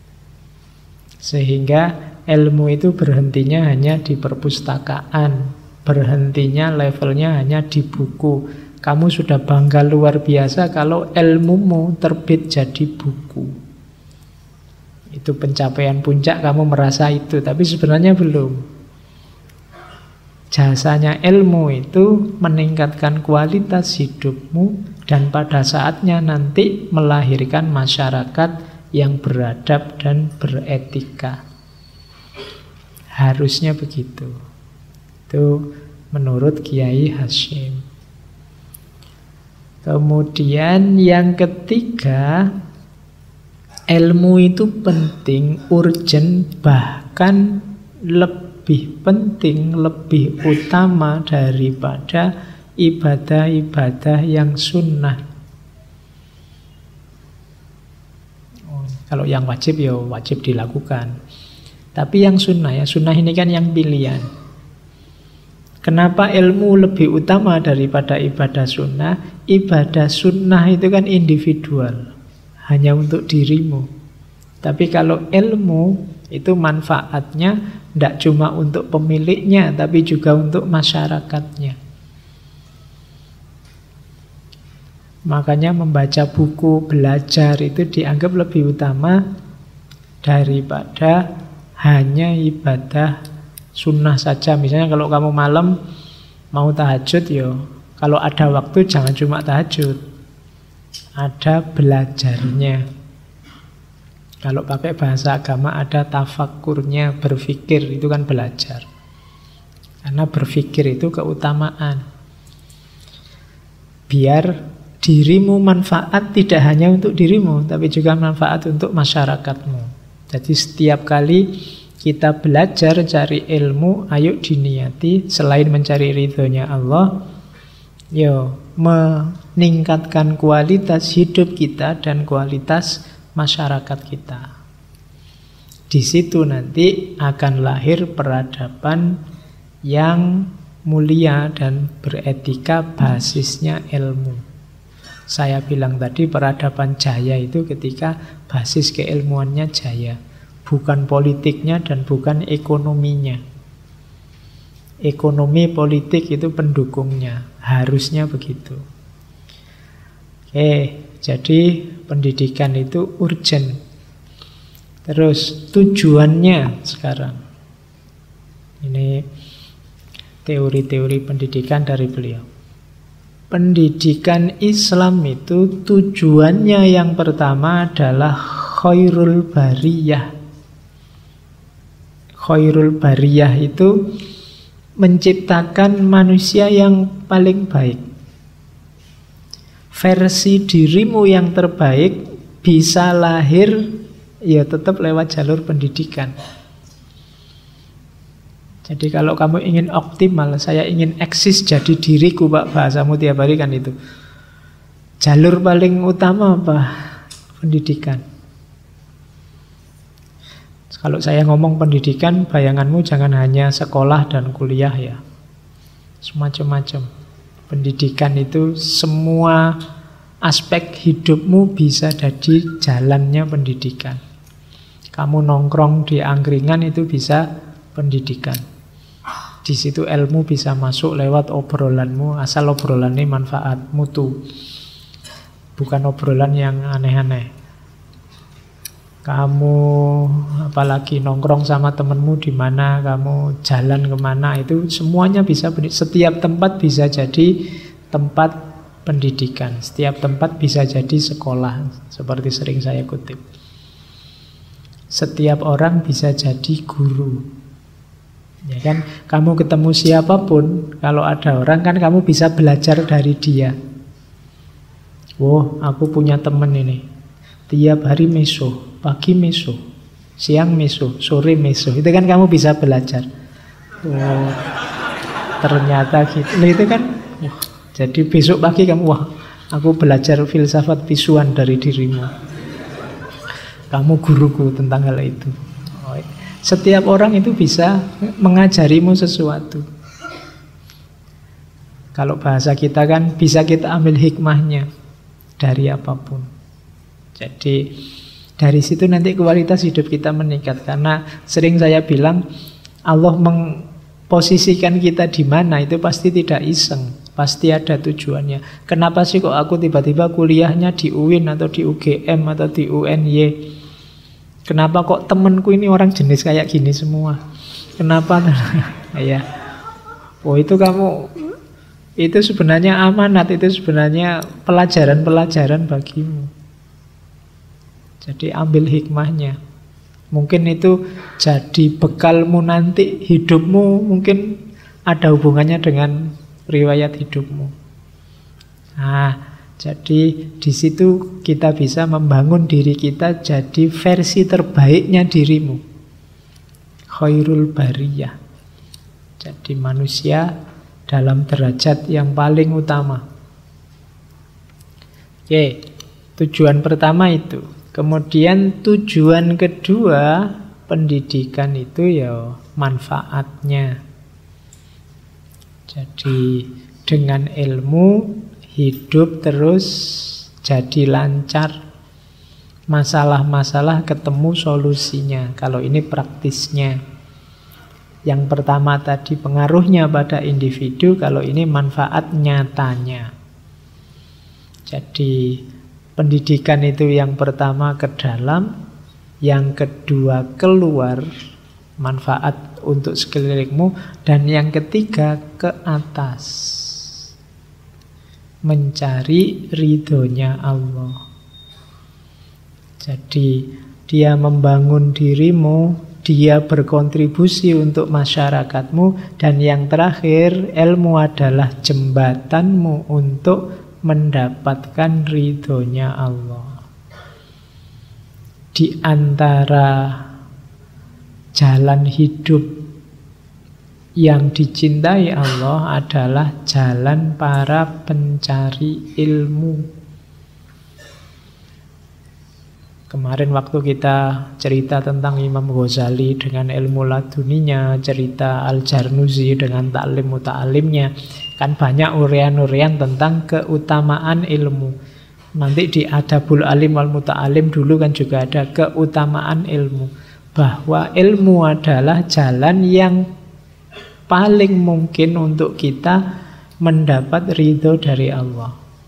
Sehingga ilmu itu berhentinya hanya di perpustakaan, berhentinya levelnya hanya di buku. Kamu sudah bangga luar biasa kalau ilmumu terbit jadi buku. Itu pencapaian puncak, kamu merasa itu, tapi sebenarnya belum. Jasanya ilmu itu meningkatkan kualitas hidupmu dan pada saatnya nanti melahirkan masyarakat yang beradab dan beretika. Harusnya begitu. Itu menurut Kiai Hasyim. Kemudian yang ketiga, ilmu itu penting, urgent, bahkan lebih penting, lebih utama daripada ibadah-ibadah yang sunnah. Kalau yang wajib ya wajib dilakukan. Tapi yang sunnah, ya sunnah ini kan yang pilihan. Kenapa ilmu lebih utama daripada ibadah sunnah? Ibadah sunnah itu kan individual, hanya untuk dirimu. Tapi kalau ilmu itu manfaatnya tidak cuma untuk pemiliknya, tapi juga untuk masyarakatnya. Makanya membaca buku, belajar itu dianggap lebih utama daripada hanya ibadah sunnah saja. Misalnya kalau kamu malam mau tahajud, yo, kalau ada waktu jangan cuma tahajud, ada belajarnya. Kalau pakai bahasa agama ada tafakurnya, berpikir, itu kan belajar. Karena berpikir itu keutamaan. Biar dirimu manfaat tidak hanya untuk dirimu, tapi juga manfaat untuk masyarakatmu. Jadi setiap kali kita belajar cari ilmu, ayo diniati selain mencari ridhonya Allah, yo meningkatkan kualitas hidup kita dan kualitas masyarakat kita. Di situ nanti akan lahir peradaban yang mulia dan beretika, basisnya ilmu. Saya bilang tadi peradaban jaya itu ketika basis keilmuannya jaya, bukan politiknya dan bukan ekonominya. Ekonomi politik itu pendukungnya, harusnya begitu. Oke, jadi pendidikan itu urgent. Terus tujuannya sekarang. Ini teori-teori pendidikan dari beliau. Pendidikan Islam itu tujuannya yang pertama adalah khairul bariyah. Khairul bariyah itu menciptakan manusia yang paling baik. Versi dirimu yang terbaik bisa lahir ya tetap lewat jalur pendidikan. Jadi kalau kamu ingin optimal, saya ingin eksis jadi diriku, Pak, bahasamu tiap hari kan itu. Jalur paling utama apa? Pendidikan. Kalau saya ngomong pendidikan, bayanganmu jangan hanya sekolah dan kuliah ya. Semacam-macam. Pendidikan itu semua aspek hidupmu bisa jadi jalannya pendidikan. Kamu nongkrong di angkringan itu bisa pendidikan. Di situ ilmu bisa masuk lewat obrolanmu, asal obrolannya manfaat mutu. bukan obrolan yang aneh-aneh. Kamu apalagi nongkrong sama temenmu di mana, kamu jalan kemana, itu semuanya bisa. Setiap tempat bisa jadi tempat pendidikan, setiap tempat bisa jadi sekolah, seperti sering saya kutip. Setiap orang bisa jadi guru. Ya kan, kamu ketemu siapapun, kalau ada orang kan kamu bisa belajar dari dia. Oh, aku punya temen ini, tiap hari meso, pagi meso, siang meso, sore meso. Itu kan kamu bisa belajar. Oh, ternyata gitu. Nah, itu kan, jadi besok pagi kamu, wah, aku belajar filsafat visuan dari dirimu. Kamu guruku tentang hal itu. Setiap orang itu bisa mengajarimu sesuatu. Kalau bahasa kita kan bisa kita ambil hikmahnya dari apapun. Jadi dari situ nanti kualitas hidup kita meningkat. Karena sering saya bilang Allah memposisikan kita di mana itu pasti tidak iseng, pasti ada tujuannya. Kenapa sih kok aku tiba-tiba kuliahnya di UIN atau di UGM atau di UNY? Kenapa kok temenku ini orang jenis kayak gini semua? Kenapa? Ya, oh itu kamu, itu sebenarnya amanat, itu sebenarnya pelajaran-pelajaran bagimu. Jadi ambil hikmahnya. Mungkin itu jadi bekalmu nanti, hidupmu mungkin ada hubungannya dengan riwayat hidupmu. Nah, jadi di situ kita bisa membangun diri kita jadi versi terbaiknya dirimu. Khairul bariyah. Jadi manusia dalam derajat yang paling utama. Oke, tujuan pertama itu. Kemudian tujuan kedua, pendidikan itu ya manfaatnya. Jadi dengan ilmu hidup terus jadi lancar. Masalah-masalah ketemu solusinya. Kalau ini praktisnya. Yang pertama tadi pengaruhnya pada individu, kalau ini manfaat nyatanya. Jadi pendidikan itu yang pertama ke dalam, yang kedua keluar, manfaat untuk sekelilingmu, dan yang ketiga ke atas. Mencari ridhonya Allah. Jadi dia membangun dirimu, dia berkontribusi untuk masyarakatmu, dan yang terakhir ilmu adalah jembatanmu untuk mendapatkan ridhonya Allah. Di antara jalan hidup yang dicintai Allah adalah jalan para pencari ilmu. Kemarin waktu kita cerita tentang Imam Ghazali dengan ilmu laduninya, cerita Al-Jarnuzi dengan ta'lim muta'alimnya, kan banyak urean-urean tentang keutamaan ilmu. Nanti di Adabul Alim wal Muta'alim dulu kan juga ada keutamaan ilmu, bahwa ilmu adalah jalan yang paling mungkin untuk kita mendapat ridho dari Allah.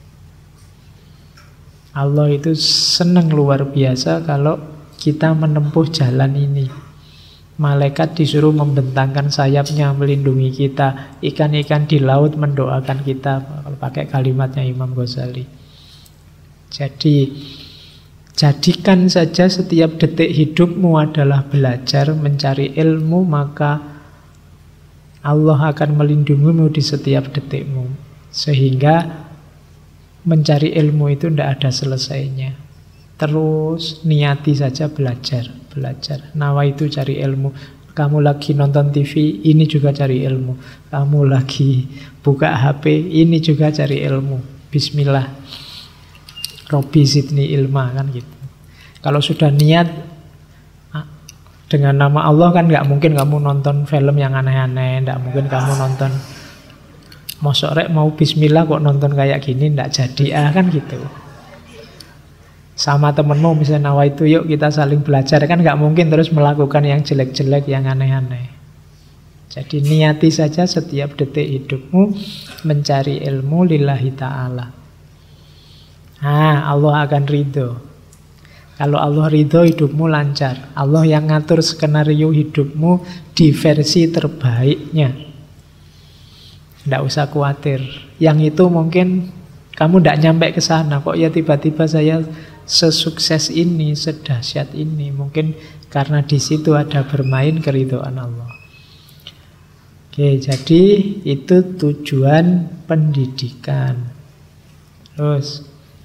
Allah itu senang luar biasa kalau kita menempuh jalan ini. Malaikat disuruh membentangkan sayapnya melindungi kita. Ikan-ikan di laut mendoakan kita. Kalau pakai kalimatnya Imam Ghazali. Jadi jadikan saja setiap detik hidupmu adalah belajar mencari ilmu, maka Allah akan melindungimu di setiap detikmu. Sehingga mencari ilmu itu tidak ada selesainya. Terus niati saja belajar. Nawaitu cari ilmu. Kamu lagi nonton TV, ini juga cari ilmu. Kamu lagi buka HP, ini juga cari ilmu. Bismillah. Robbi zidni ilma, kan gitu. Kalau sudah niat dengan nama Allah kan nggak mungkin kamu nonton film yang aneh-aneh, nggak mungkin kamu nonton mosok rek mau bismillah kok nonton kayak gini, nggak jadi kan gitu. Sama temenmu misalnya nawaitu yuk kita saling belajar, kan nggak mungkin terus melakukan yang jelek-jelek, yang aneh-aneh. Jadi niati saja setiap detik hidupmu mencari ilmu lillahi ta'ala. Allah akan ridho. Kalau Allah ridho, hidupmu lancar. Allah yang ngatur skenario hidupmu di versi terbaiknya. Tidak usah khawatir. Yang itu mungkin kamu tidak nyampe ke sana. Kok ya tiba-tiba saya sesukses ini, sedahsyat ini. Mungkin karena di situ ada bermain keridhaan Allah. Oke, jadi itu tujuan pendidikan. Terus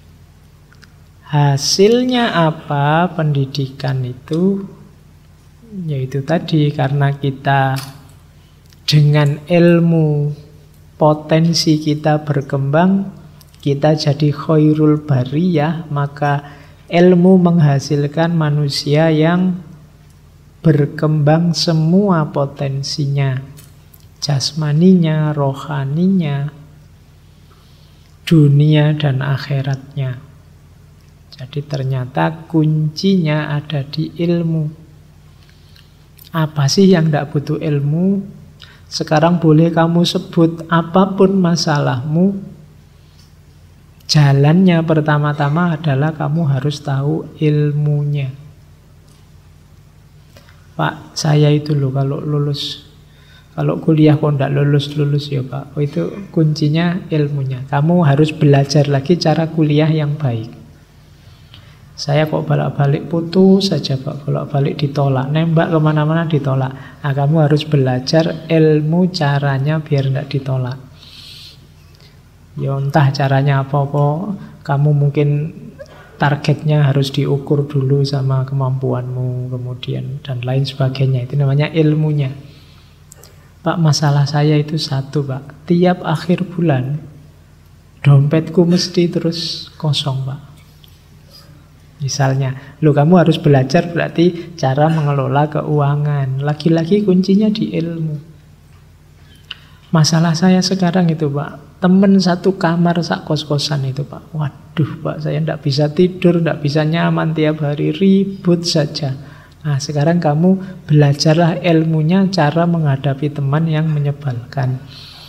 hasilnya apa pendidikan itu? Yaitu tadi, karena kita dengan ilmu potensi kita berkembang, kita jadi khairul bariyah, maka ilmu menghasilkan manusia yang berkembang semua potensinya, jasmaninya, rohaninya, dunia dan akhiratnya. Jadi ternyata kuncinya ada di ilmu. Apa sih yang tidak butuh ilmu? Sekarang boleh kamu sebut apapun masalahmu. Jalannya pertama-tama adalah kamu harus tahu ilmunya. Pak, saya itu loh kalau kuliah kok tidak lulus-lulus ya Pak. Itu kuncinya ilmunya. Kamu harus belajar lagi cara kuliah yang baik. Saya kok balik-balik putus saja Pak, balik-balik ditolak, nembak kemana-mana ditolak. Nah, kamu harus belajar ilmu caranya biar tidak ditolak. Ya entah caranya apa-apa, kamu mungkin targetnya harus diukur dulu sama kemampuanmu, kemudian dan lain sebagainya. Itu namanya ilmunya. Pak, masalah saya itu satu Pak, tiap akhir bulan dompetku mesti terus kosong Pak. Misalnya, kamu harus belajar berarti cara mengelola keuangan. Lagi-lagi kuncinya di ilmu. Masalah saya sekarang itu Pak, temen satu kamar sak kos-kosan itu Pak. Waduh Pak, saya tidak bisa tidur, tidak bisa nyaman tiap hari, ribut saja. Nah sekarang kamu belajarlah ilmunya cara menghadapi teman yang menyebalkan.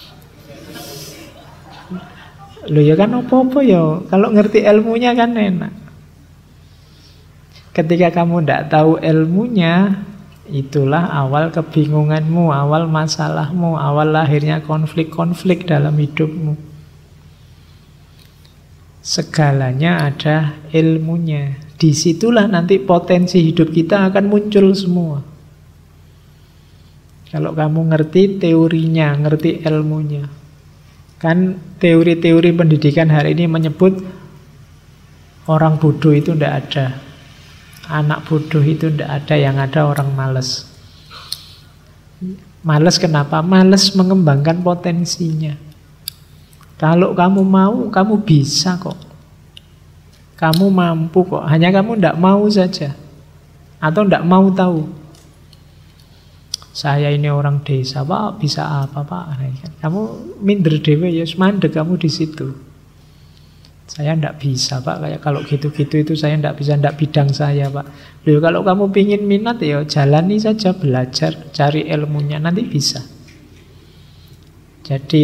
Ya kan apa-apa ya, kalau ngerti ilmunya kan enak. Ketika kamu tidak tahu ilmunya, itulah awal kebingunganmu, awal masalahmu, awal lahirnya konflik-konflik dalam hidupmu. Segalanya ada ilmunya. Disitulah nanti potensi hidup kita akan muncul semua. Kalau kamu ngerti teorinya, ngerti ilmunya. Kan teori-teori pendidikan hari ini menyebut orang bodoh itu tidak ada. Anak bodoh itu tidak ada, yang ada orang malas. Malas kenapa? Malas mengembangkan potensinya. Kalau kamu mau, kamu bisa kok. Kamu mampu kok, hanya kamu tidak mau saja. Atau tidak mau tahu. Saya ini orang desa, Pak, bisa apa Pak? Kamu minder dewe, ya mandek kamu di situ. Saya tidak bisa Pak, kayak kalau gitu-gitu itu saya tidak bisa, tidak bidang saya Pak. Kalau kamu pingin minat ya jalani saja, belajar, cari ilmunya, nanti bisa. Jadi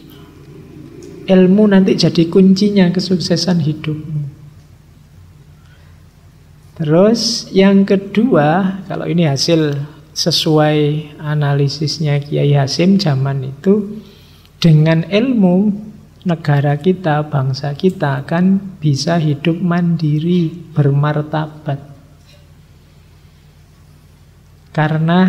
ilmu nanti jadi kuncinya kesuksesan hidupmu. Terus yang kedua, kalau ini hasil sesuai analisisnya Kiai Hasim zaman itu, dengan ilmu negara kita, bangsa kita akan bisa hidup mandiri, bermartabat. Karena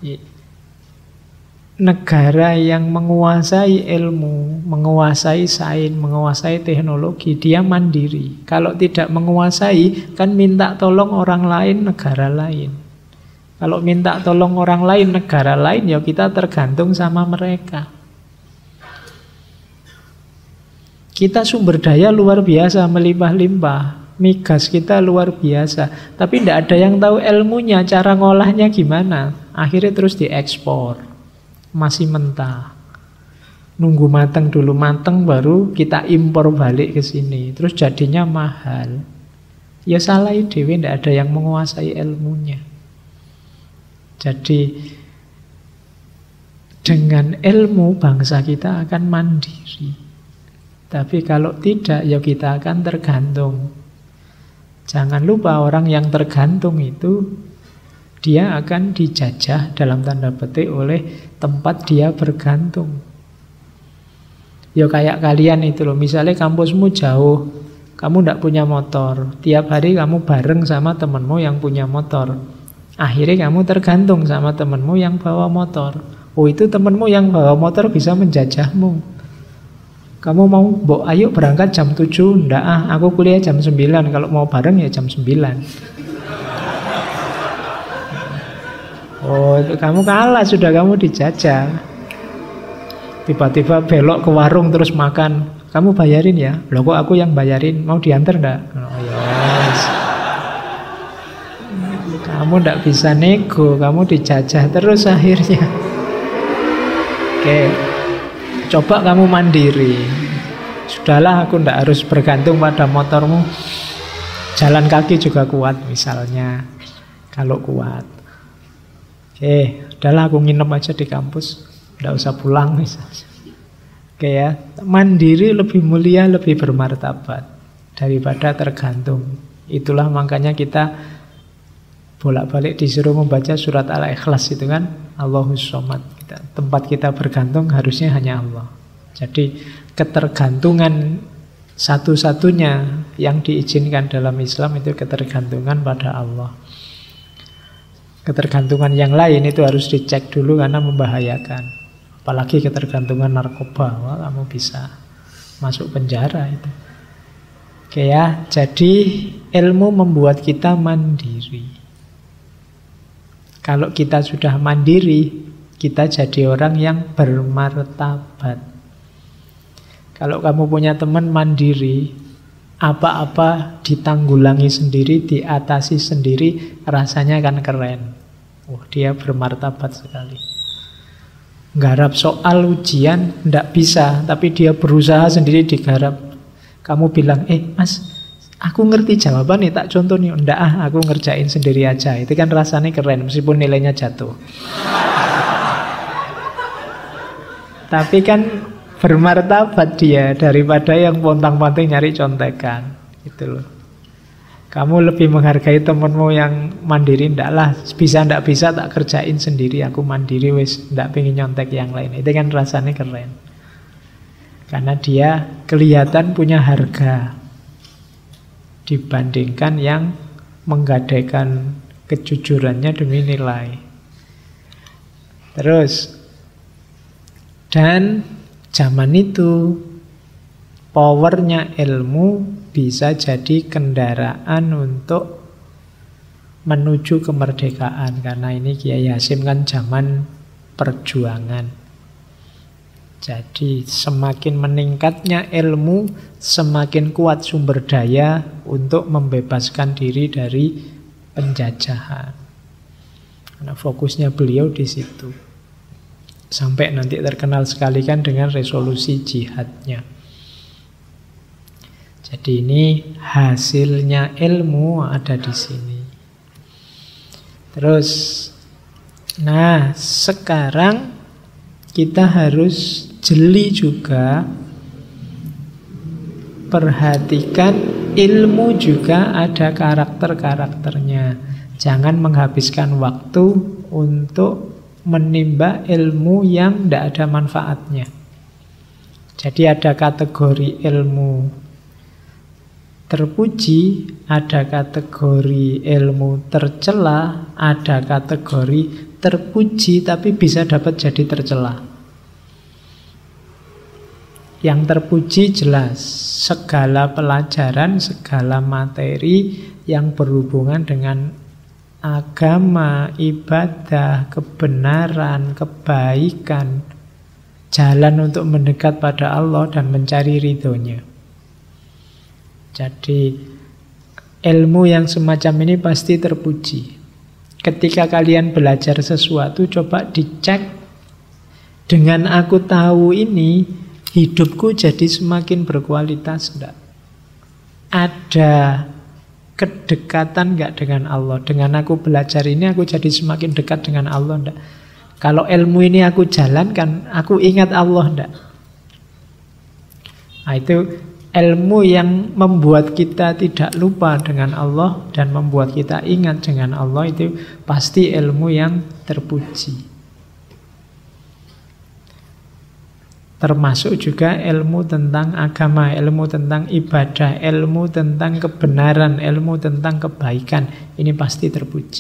negara yang menguasai ilmu, menguasai sains, menguasai teknologi, dia mandiri. Kalau tidak menguasai, kan minta tolong orang lain, negara lain. Kalau minta tolong orang lain, negara lain, ya kita tergantung sama mereka. Kita sumber daya luar biasa, melimpah-limpah. Migas kita luar biasa. Tapi tidak ada yang tahu ilmunya, cara ngolahnya gimana. Akhirnya terus diekspor. Masih mentah. Nunggu mateng dulu, mateng baru kita impor balik ke sini. Terus jadinya mahal. Ya salah dewe, tidak ada yang menguasai ilmunya. Jadi dengan ilmu bangsa kita akan mandiri. Tapi kalau tidak, ya kita akan tergantung. Jangan lupa orang yang tergantung itu, dia akan dijajah dalam tanda petik oleh tempat dia bergantung. Ya kayak kalian itu loh, misalnya kampusmu jauh, kamu tidak punya motor, tiap hari kamu bareng sama temenmu yang punya motor. Akhirnya kamu tergantung sama temenmu yang bawa motor. Oh, itu temenmu yang bawa motor bisa menjajahmu. Kamu mau, ayo berangkat jam 7, ndak aku kuliah jam 9, kalau mau bareng ya jam 9. Oh, itu kamu kalah, sudah kamu dijajah. Tiba-tiba belok ke warung terus makan, kamu bayarin ya? Loh kok aku yang bayarin, mau diantar ndak? Oh yes. Kamu ndak bisa nego, kamu dijajah terus akhirnya. Oke, coba kamu mandiri. Sudahlah, aku ndak harus bergantung pada motormu. Jalan kaki juga kuat misalnya, kalau kuat. Oke, udahlah aku nginep aja di kampus, nggak usah pulang misalnya. Oke ya, mandiri lebih mulia, lebih bermartabat daripada tergantung. Itulah makanya kita bolak-balik disuruh membaca surat Al-Ikhlas itu kan, Allahus Shomad. Tempat kita bergantung harusnya hanya Allah. Jadi ketergantungan satu-satunya yang diizinkan dalam Islam itu ketergantungan pada Allah. Ketergantungan yang lain itu harus dicek dulu karena membahayakan. Apalagi ketergantungan narkoba, wah, kamu bisa masuk penjara itu. Oke ya, jadi ilmu membuat kita mandiri. Kalau kita sudah mandiri, kita jadi orang yang bermartabat. Kalau kamu punya teman mandiri, apa-apa ditanggulangi sendiri, diatasi sendiri, rasanya kan keren. Dia bermartabat sekali. Nggarap soal ujian ndak bisa, tapi dia berusaha sendiri digarap. Kamu bilang, mas, aku ngerti jawaban nih, tak contoh nih. Ndak aku ngerjain sendiri aja. Itu kan rasanya keren, meskipun nilainya jatuh. Tapi kan bermartabat dia daripada yang pontang-panting nyari contekan. Gitu loh. Kamu lebih menghargai temenmu yang mandiri, ndak lah, ndak bisa tak kerjain sendiri, aku mandiri wis, ndak pengen nyontek yang lain. Itu kan rasanya keren. Karena dia kelihatan punya harga dibandingkan yang menggadaikan kejujurannya demi nilai. Terus, dan zaman itu powernya ilmu bisa jadi kendaraan untuk menuju kemerdekaan. Karena ini Kiai Hasyim kan zaman perjuangan. Jadi semakin meningkatnya ilmu, semakin kuat sumber daya untuk membebaskan diri dari penjajahan. Karena fokusnya beliau di situ. Sampai nanti terkenal sekali kan dengan resolusi jihadnya. Jadi ini hasilnya ilmu ada di sini. Terus, nah sekarang kita harus jeli juga, perhatikan ilmu juga ada karakter-karakternya. Jangan menghabiskan waktu untuk menimba ilmu yang tidak ada manfaatnya. Jadi ada kategori ilmu terpuji, ada kategori ilmu tercela, ada kategori terpuji tapi bisa dapat jadi tercela. Yang terpuji jelas segala pelajaran, segala materi yang berhubungan dengan agama, ibadah, kebenaran, kebaikan, jalan untuk mendekat pada Allah dan mencari ridhonya. Jadi ilmu yang semacam ini pasti terpuji. Ketika kalian belajar sesuatu, coba dicek. Dengan aku tahu ini, hidupku jadi semakin berkualitas enggak? Ada kedekatan enggak dengan Allah? Dengan aku belajar ini, aku jadi semakin dekat dengan Allah enggak? Kalau ilmu ini aku jalankan, aku ingat Allah enggak? Nah, itu ilmu yang membuat kita tidak lupa dengan Allah dan membuat kita ingat dengan Allah, itu pasti ilmu yang terpuji. Termasuk juga ilmu tentang agama, ilmu tentang ibadah, ilmu tentang kebenaran, ilmu tentang kebaikan. Ini pasti terpuji.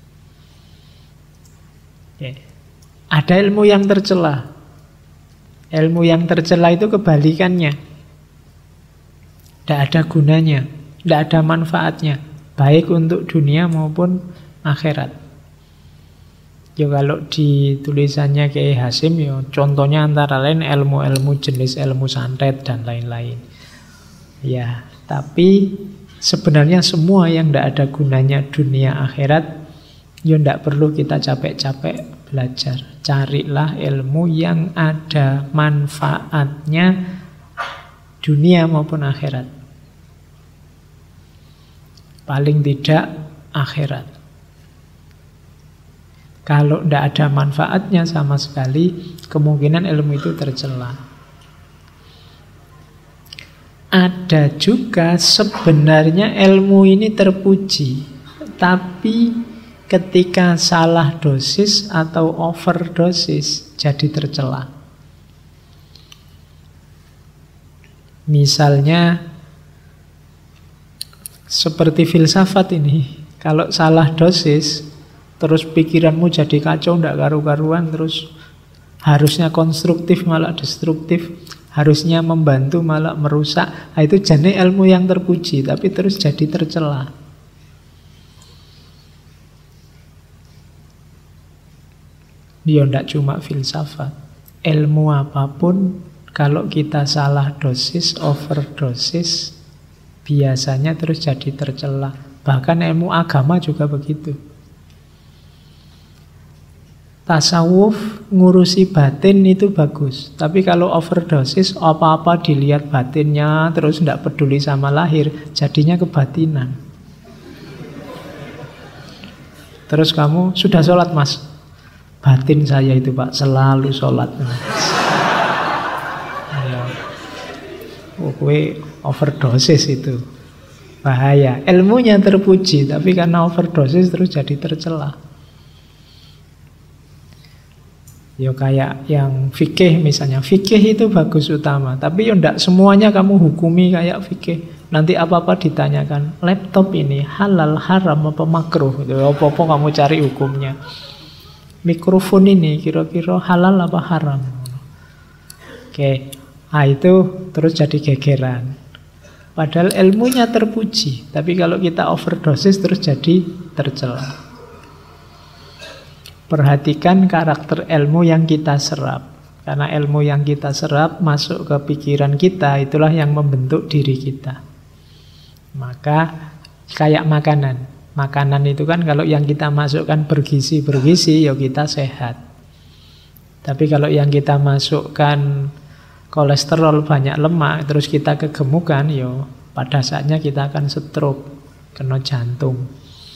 Oke. Ada ilmu yang tercela. Ilmu yang tercela itu kebalikannya. Tidak ada gunanya, tidak ada manfaatnya, baik untuk dunia maupun akhirat. Ya kalau di tulisannya Kiai Hasim, ya contohnya antara lain ilmu-ilmu jenis ilmu santet dan lain-lain. Ya, tapi sebenarnya semua yang tidak ada gunanya dunia akhirat, ya tidak perlu kita capek-capek belajar. Carilah ilmu yang ada manfaatnya dunia maupun akhirat. Paling tidak akhirat. Kalau tidak ada manfaatnya sama sekali, kemungkinan ilmu itu tercela. Ada juga sebenarnya ilmu ini terpuji, tapi ketika salah dosis atau overdosis jadi tercela. Misalnya seperti filsafat ini, kalau salah dosis terus pikiranmu jadi kacau, tidak karu-karuan, terus harusnya konstruktif malah destruktif, harusnya membantu malah merusak. Nah, itu jenis ilmu yang terpuji, tapi terus jadi tercela. Ya tidak cuma filsafat, ilmu apapun kalau kita salah dosis, overdosis, biasanya terus jadi tercela. Bahkan ilmu agama juga begitu. Tasawuf ngurusi batin itu bagus, tapi kalau overdosis apa-apa dilihat batinnya, terus tidak peduli sama lahir, jadinya kebatinan. Terus kamu sudah sholat mas? Batin saya itu pak selalu sholat. Kowe overdosis itu bahaya. Ilmunya terpuji, tapi karena overdosis terus jadi tercela. Ya kayak yang fikih misalnya. Fikih itu bagus utama, tapi ya tidak semuanya kamu hukumi kayak fikih. Nanti apa-apa ditanyakan, laptop ini halal, haram, apa makruh, apa-apa kamu cari hukumnya. Mikrofon ini kira-kira halal apa haram. Oke, nah itu terus jadi gegeran. Padahal ilmunya terpuji, tapi kalau kita overdosis terus jadi tercela. Perhatikan karakter ilmu yang kita serap. Karena ilmu yang kita serap masuk ke pikiran kita, itulah yang membentuk diri kita. Maka kayak makanan. Makanan itu kan kalau yang kita masukkan bergizi, ya kita sehat. Tapi kalau yang kita masukkan kolesterol, banyak lemak, terus kita kegemukan, ya pada saatnya kita akan stroke, kena jantung.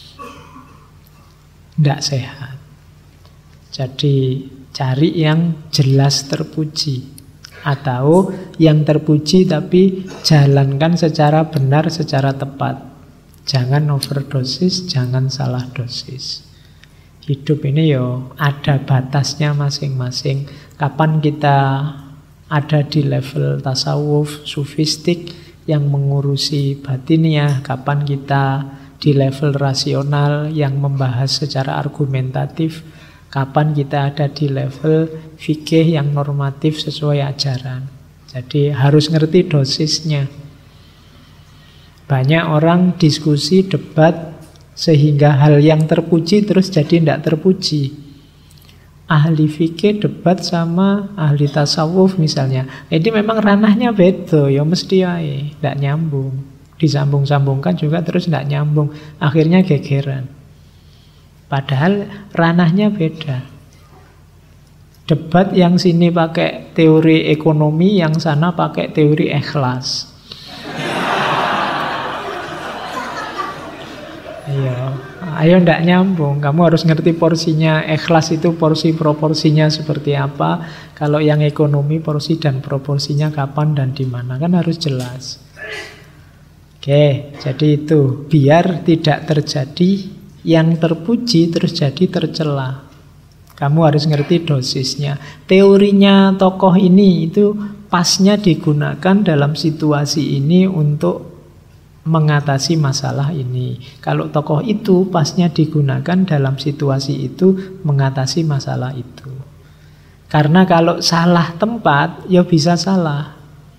Tidak sehat. Jadi cari yang jelas terpuji, atau yang terpuji tapi jalankan secara benar, secara tepat. Jangan overdosis, jangan salah dosis. Hidup ini yo ada batasnya masing-masing. Kapan kita ada di level tasawuf, sufistik yang mengurusi batiniah, kapan kita di level rasional yang membahas secara argumentatif, kapan kita ada di level fikih yang normatif sesuai ajaran. Jadi harus ngerti dosisnya. Banyak orang diskusi, debat, sehingga hal yang terpuji terus jadi tidak terpuji. Ahli fikih debat sama ahli tasawuf misalnya. Jadi memang ranahnya beda, ya mesti aja, tidak nyambung. Disambung-sambungkan juga terus tidak nyambung. Akhirnya gegeran. Padahal ranahnya beda. Debat yang sini pakai teori ekonomi, yang sana pakai teori ikhlas. Iya, Ayo ndak nyambung. Kamu harus ngerti porsinya. Ikhlas itu porsi proporsinya seperti apa. Kalau yang ekonomi porsi dan proporsinya kapan dan di mana, kan harus jelas. Oke, jadi itu biar tidak terjadi yang terpuji terus jadi tercela. Kamu harus ngerti dosisnya. Teorinya tokoh ini itu pasnya digunakan dalam situasi ini untuk mengatasi masalah ini. Kalau tokoh itu pasnya digunakan dalam situasi itu mengatasi masalah itu. Karena kalau salah tempat, ya bisa salah.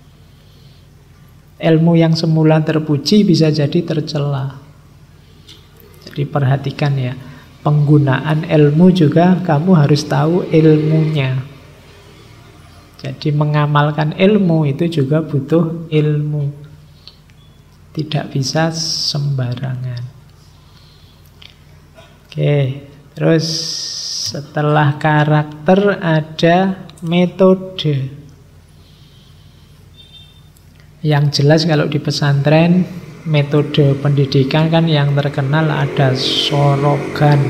Ilmu yang semula terpuji bisa jadi tercela. Jadi perhatikan ya, penggunaan ilmu juga kamu harus tahu ilmunya. Jadi mengamalkan ilmu itu juga butuh ilmu. Tidak bisa sembarangan. Oke, terus setelah karakter ada metode. Yang jelas kalau di pesantren metode pendidikan kan yang terkenal ada sorogan,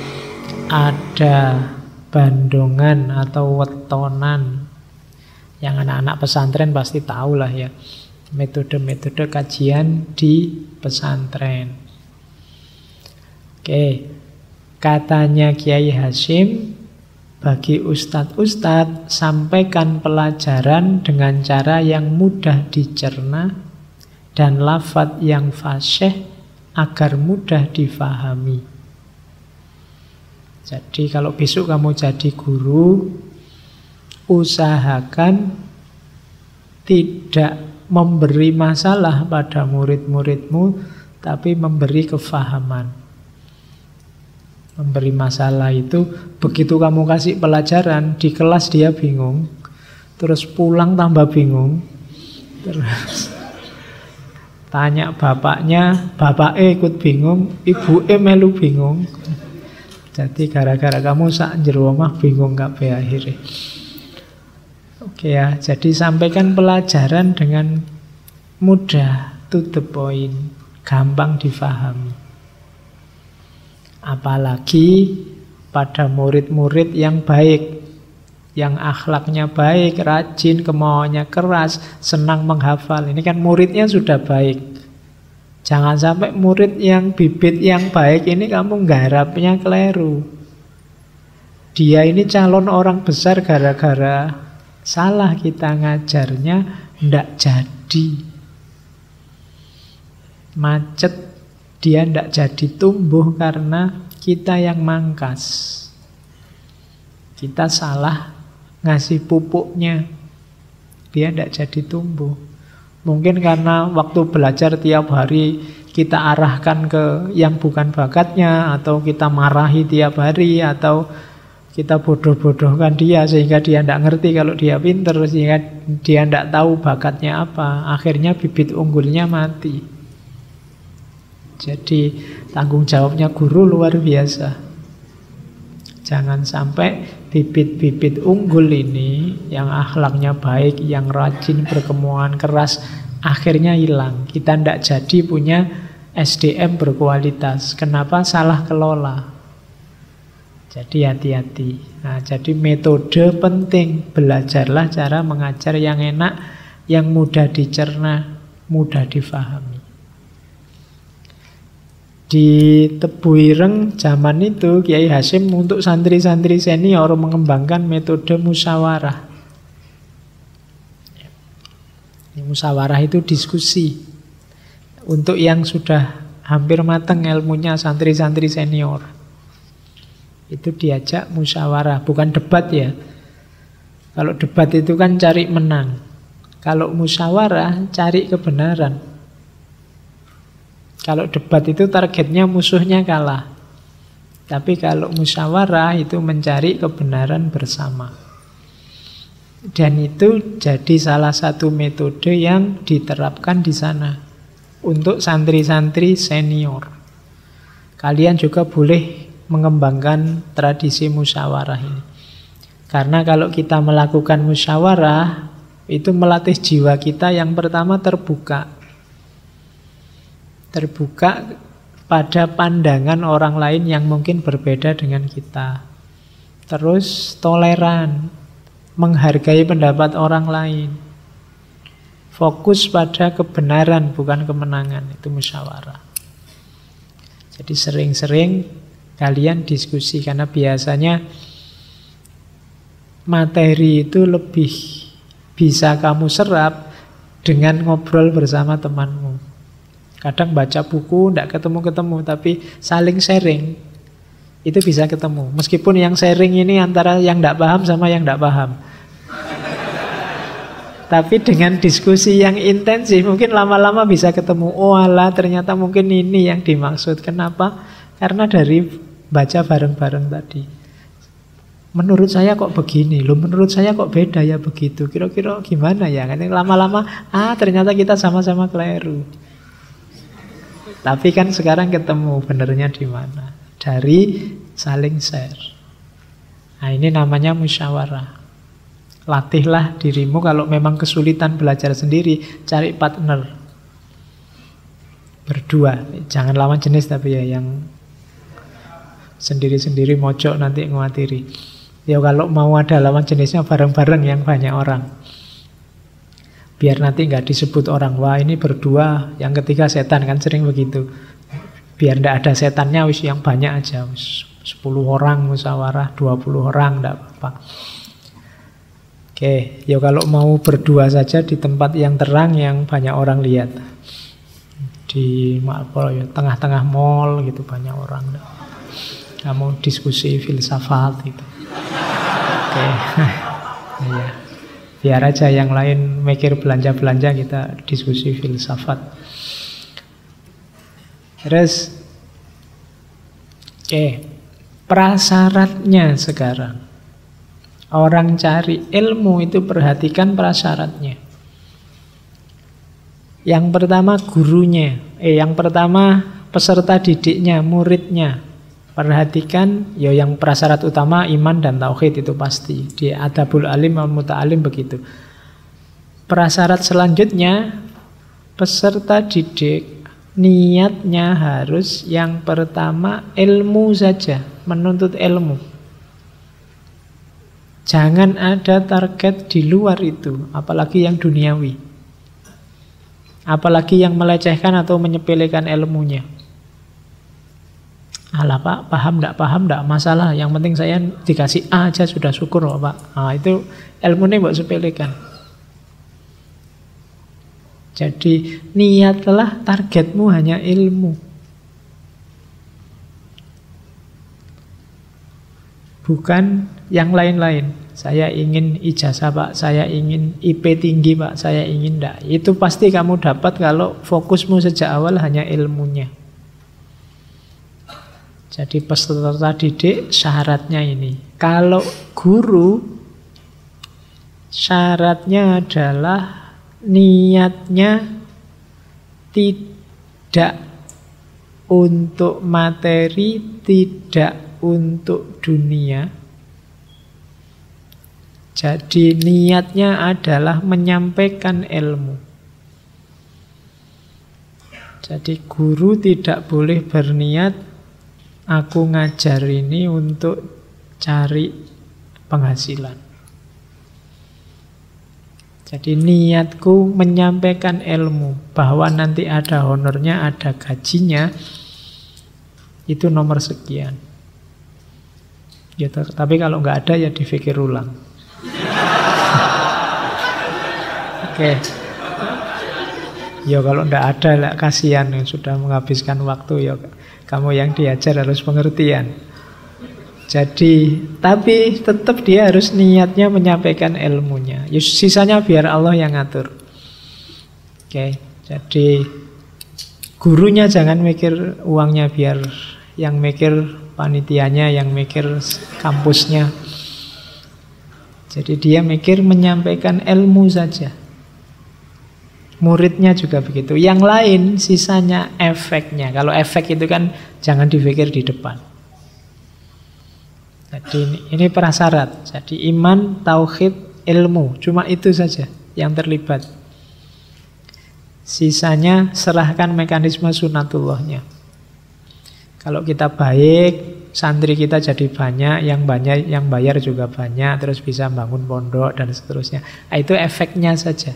ada bandongan atau wetonan. Yang anak-anak pesantren pasti tahu lah ya. Metode-metode kajian di pesantren. Oke, katanya Kiai Hasyim, bagi ustadz-ustadz sampaikan pelajaran dengan cara yang mudah dicerna dan lafadz yang fasih agar mudah difahami. Jadi kalau besok kamu jadi guru, usahakan tidak memberi masalah pada murid-muridmu, tapi memberi kefahaman. Memberi masalah itu begitu kamu kasih pelajaran di kelas dia bingung, terus pulang tambah bingung, terus tanya bapaknya, bapaknya ikut bingung, ibu melu bingung. Jadi gara-gara kamu sak jero omah bingung kabeh akhirnya. Oke ya, jadi sampaikan pelajaran dengan mudah, to the point, gampang difahami. Apalagi pada murid-murid yang baik, yang akhlaknya baik, rajin, kemauannya keras, senang menghafal. Ini kan muridnya sudah baik. Jangan sampai murid yang bibit yang baik ini kamu nggarapnya keliru. Dia ini calon orang besar gara-gara salah kita ngajarnya, ndak jadi. Macet, dia ndak jadi tumbuh karena kita yang mangkas. Kita salah ngasih pupuknya, dia ndak jadi tumbuh. Mungkin karena waktu belajar tiap hari kita arahkan ke yang bukan bakatnya, atau kita marahi tiap hari, atau kita bodoh-bodohkan dia sehingga dia tidak ngerti kalau dia pinter, sehingga dia tidak tahu bakatnya apa. Akhirnya bibit unggulnya mati. Jadi tanggung jawabnya guru luar biasa. Jangan sampai bibit-bibit unggul ini yang akhlaknya baik, yang rajin, berkemauan keras, akhirnya hilang. Kita tidak jadi punya SDM berkualitas. Kenapa? Salah kelola. Jadi hati-hati. Nah, jadi metode penting. Belajarlah cara mengajar yang enak, yang mudah dicerna, mudah difahami. Di Tebu Ireng zaman itu Kiai Hasyim untuk santri-santri senior mengembangkan metode musyawarah. Musyawarah itu diskusi. Untuk yang sudah hampir matang ilmunya santri-santri senior, itu diajak musyawarah, bukan debat ya. Kalau debat itu kan cari menang. Kalau musyawarah cari kebenaran. Kalau debat itu targetnya musuhnya kalah. Tapi kalau musyawarah itu mencari kebenaran bersama. Dan itu jadi salah satu metode yang diterapkan di sana untuk santri-santri senior. Kalian juga boleh mengembangkan tradisi musyawarah ini. Karena kalau kita melakukan musyawarah, itu melatih jiwa kita yang pertama terbuka. Terbuka pada pandangan orang lain yang mungkin berbeda dengan kita. Terus toleran, menghargai pendapat orang lain. Fokus pada kebenaran, bukan kemenangan. Itu musyawarah. Jadi sering-sering kalian diskusi, karena biasanya materi itu lebih bisa kamu serap dengan ngobrol bersama temanmu. Kadang baca buku tidak ketemu-ketemu, tapi saling sharing itu bisa ketemu. Meskipun yang sharing ini antara yang tidak paham sama yang tidak paham, tapi dengan diskusi yang intensif mungkin lama-lama bisa ketemu. Oh alah, ternyata mungkin ini yang dimaksud. Kenapa? Karena dari baca bareng-bareng tadi. Menurut saya kok begini, loh menurut saya kok beda ya begitu. Kira-kira gimana ya? Kan lama-lama, ternyata kita sama-sama keliru. Tapi kan sekarang ketemu benernya di mana? Dari saling share. Nah ini namanya musyawarah. Latihlah dirimu kalau memang kesulitan belajar sendiri, cari partner. Berdua, jangan lawan jenis tapi ya yang sendiri-sendiri mojok nanti nguatiri. Ya kalau mau ada lawan jenisnya bareng-bareng yang banyak orang. Biar nanti nggak disebut orang, wah ini berdua, yang ketiga setan, kan sering begitu. Biar nggak ada setannya, wis yang banyak aja, wis 10 orang musyawarah, 20 orang, nggak apa-apa. Oke, ya kalau mau berdua saja di tempat yang terang yang banyak orang lihat. Di tengah-tengah mall gitu banyak orang. Kamu diskusi filsafat gitu. Oke. Iya. Biar aja yang lain mikir belanja-belanja, kita diskusi filsafat. Terus prasyaratnya sekarang. Orang cari ilmu itu perhatikan prasyaratnya. Yang pertama gurunya, yang pertama peserta didiknya, muridnya. Perhatikan, ya yang prasyarat utama iman dan tauhid itu pasti. Di adabul alim wal muta'alim begitu. Prasyarat selanjutnya, peserta didik, niatnya harus yang pertama ilmu saja, menuntut ilmu. Jangan ada target di luar itu, apalagi yang duniawi. Apalagi yang melecehkan atau menyepelekan ilmunya. Alah Pak, paham enggak masalah. Yang penting saya dikasih A aja sudah syukur loh Pak. Nah, itu ilmunya mbok sepelekan. Jadi niatlah targetmu hanya ilmu. Bukan yang lain-lain. Saya ingin ijazah Pak, saya ingin IP tinggi Pak, saya ingin enggak. Itu pasti kamu dapat kalau fokusmu sejak awal hanya ilmunya. Jadi peserta didik syaratnya ini. Kalau guru syaratnya adalah niatnya tidak untuk materi, tidak untuk dunia. Jadi niatnya adalah menyampaikan ilmu. Jadi guru tidak boleh berniat aku ngajar ini untuk cari penghasilan. Jadi niatku menyampaikan ilmu, bahwa nanti ada honornya, ada gajinya, itu nomor sekian. Gitu. Tapi kalau nggak ada ya dipikir ulang. Oke. Ya kalau nggak ada lah kasihan, sudah menghabiskan waktu ya. Kamu yang diajar harus pengertian. Jadi, tapi tetap dia harus niatnya menyampaikan ilmunya. Sisanya biar Allah yang ngatur. Oke, jadi gurunya jangan mikir uangnya, biar yang mikir panitianya, yang mikir kampusnya. Jadi dia mikir menyampaikan ilmu saja. Muridnya juga begitu. Yang lain sisanya efeknya. Kalau efek itu kan jangan dipikir di depan. Jadi ini prasyarat. Jadi iman, tauhid, ilmu. Cuma itu saja yang terlibat. Sisanya serahkan mekanisme sunatullahnya. Kalau kita baik, santri kita jadi banyak, yang bayar juga banyak, terus bisa bangun pondok dan seterusnya. Nah, itu efeknya saja.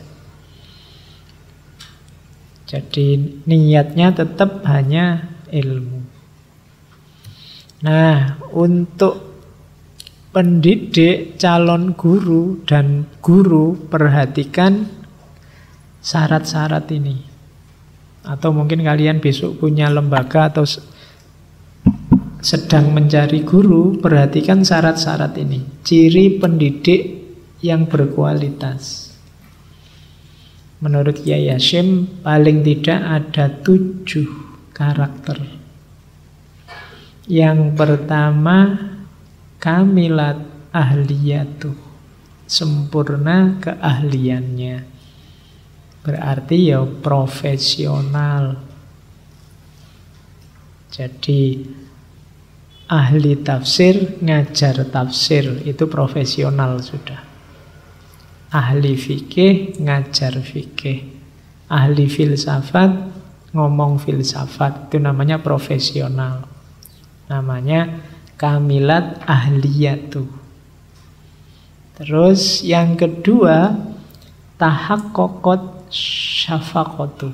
Jadi niatnya tetap hanya ilmu. Nah, untuk pendidik, calon guru dan guru, perhatikan syarat-syarat ini. Atau mungkin kalian besok punya lembaga atau sedang mencari guru, perhatikan syarat-syarat ini. Ciri pendidik yang berkualitas. Menurut Kiai Hasyim, paling tidak ada 7 karakter. Yang pertama, kamilat ahliyatuh, sempurna keahliannya. Berarti ya profesional. Jadi ahli tafsir ngajar tafsir, itu profesional sudah. Ahli fikih ngajar fikih. Ahli filsafat ngomong filsafat, itu namanya profesional. Namanya kamilat ahliyatuh. Terus yang kedua, tahaqqaqat syafaqatuh.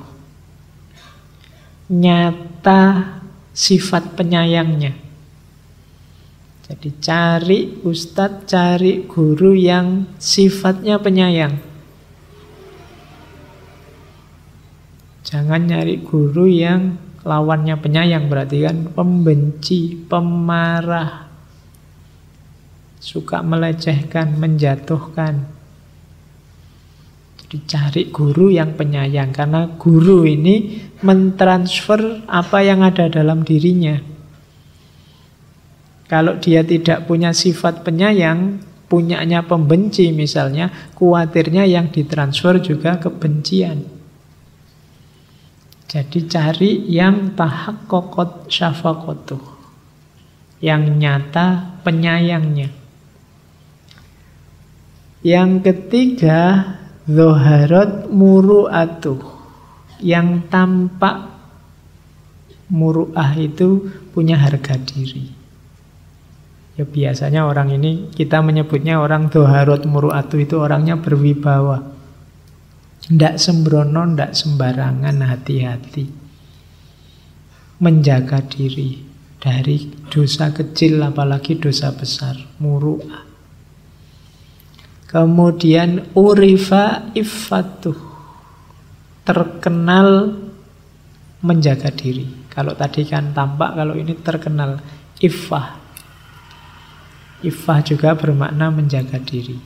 Nyata sifat penyayangnya. Jadi cari ustadz, cari guru yang sifatnya penyayang. Jangan nyari guru yang lawannya penyayang, berarti kan pembenci, pemarah, suka melecehkan, menjatuhkan. Jadi cari guru yang penyayang, karena guru ini mentransfer apa yang ada dalam dirinya. Kalau dia tidak punya sifat penyayang, punyanya pembenci misalnya, khawatirnya yang ditransfer juga kebencian. Jadi cari yang tahaqqaqat syafaqatuh, yang nyata penyayangnya. Yang ketiga, dzoharat muru'atuh, yang tampak muru'ah itu punya harga diri. Ya biasanya orang ini kita menyebutnya orang dzoharat muru'atuh, itu orangnya berwibawa. Tidak sembrono, tidak sembarangan, hati-hati. Menjaga diri dari dosa kecil apalagi dosa besar, muru'ah. Kemudian urifa iffatuh, terkenal menjaga diri. Kalau tadi kan tampak, kalau ini terkenal iffah. Iffah juga bermakna menjaga diri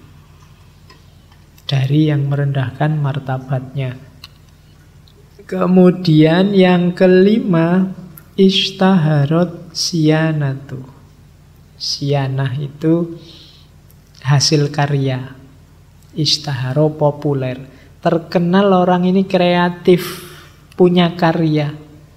dari yang merendahkan martabatnya. Kemudian yang kelima, ishtaharot siyanatu. Siyanah itu hasil karya. Ishtaharo populer. Terkenal orang ini kreatif, punya karya.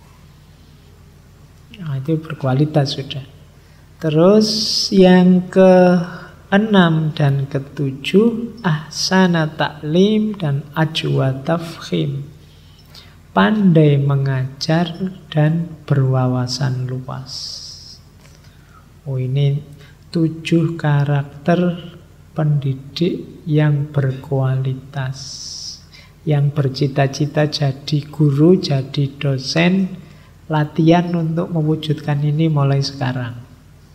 Nah, itu berkualitas sudah. Terus yang ke-6 dan ke-7, ahsana ta'lim dan ajwa tafkhim. Pandai mengajar dan berwawasan luas. Oh, ini 7 karakter pendidik yang berkualitas, yang bercita-cita jadi guru, jadi dosen. Latihan untuk mewujudkan ini mulai sekarang.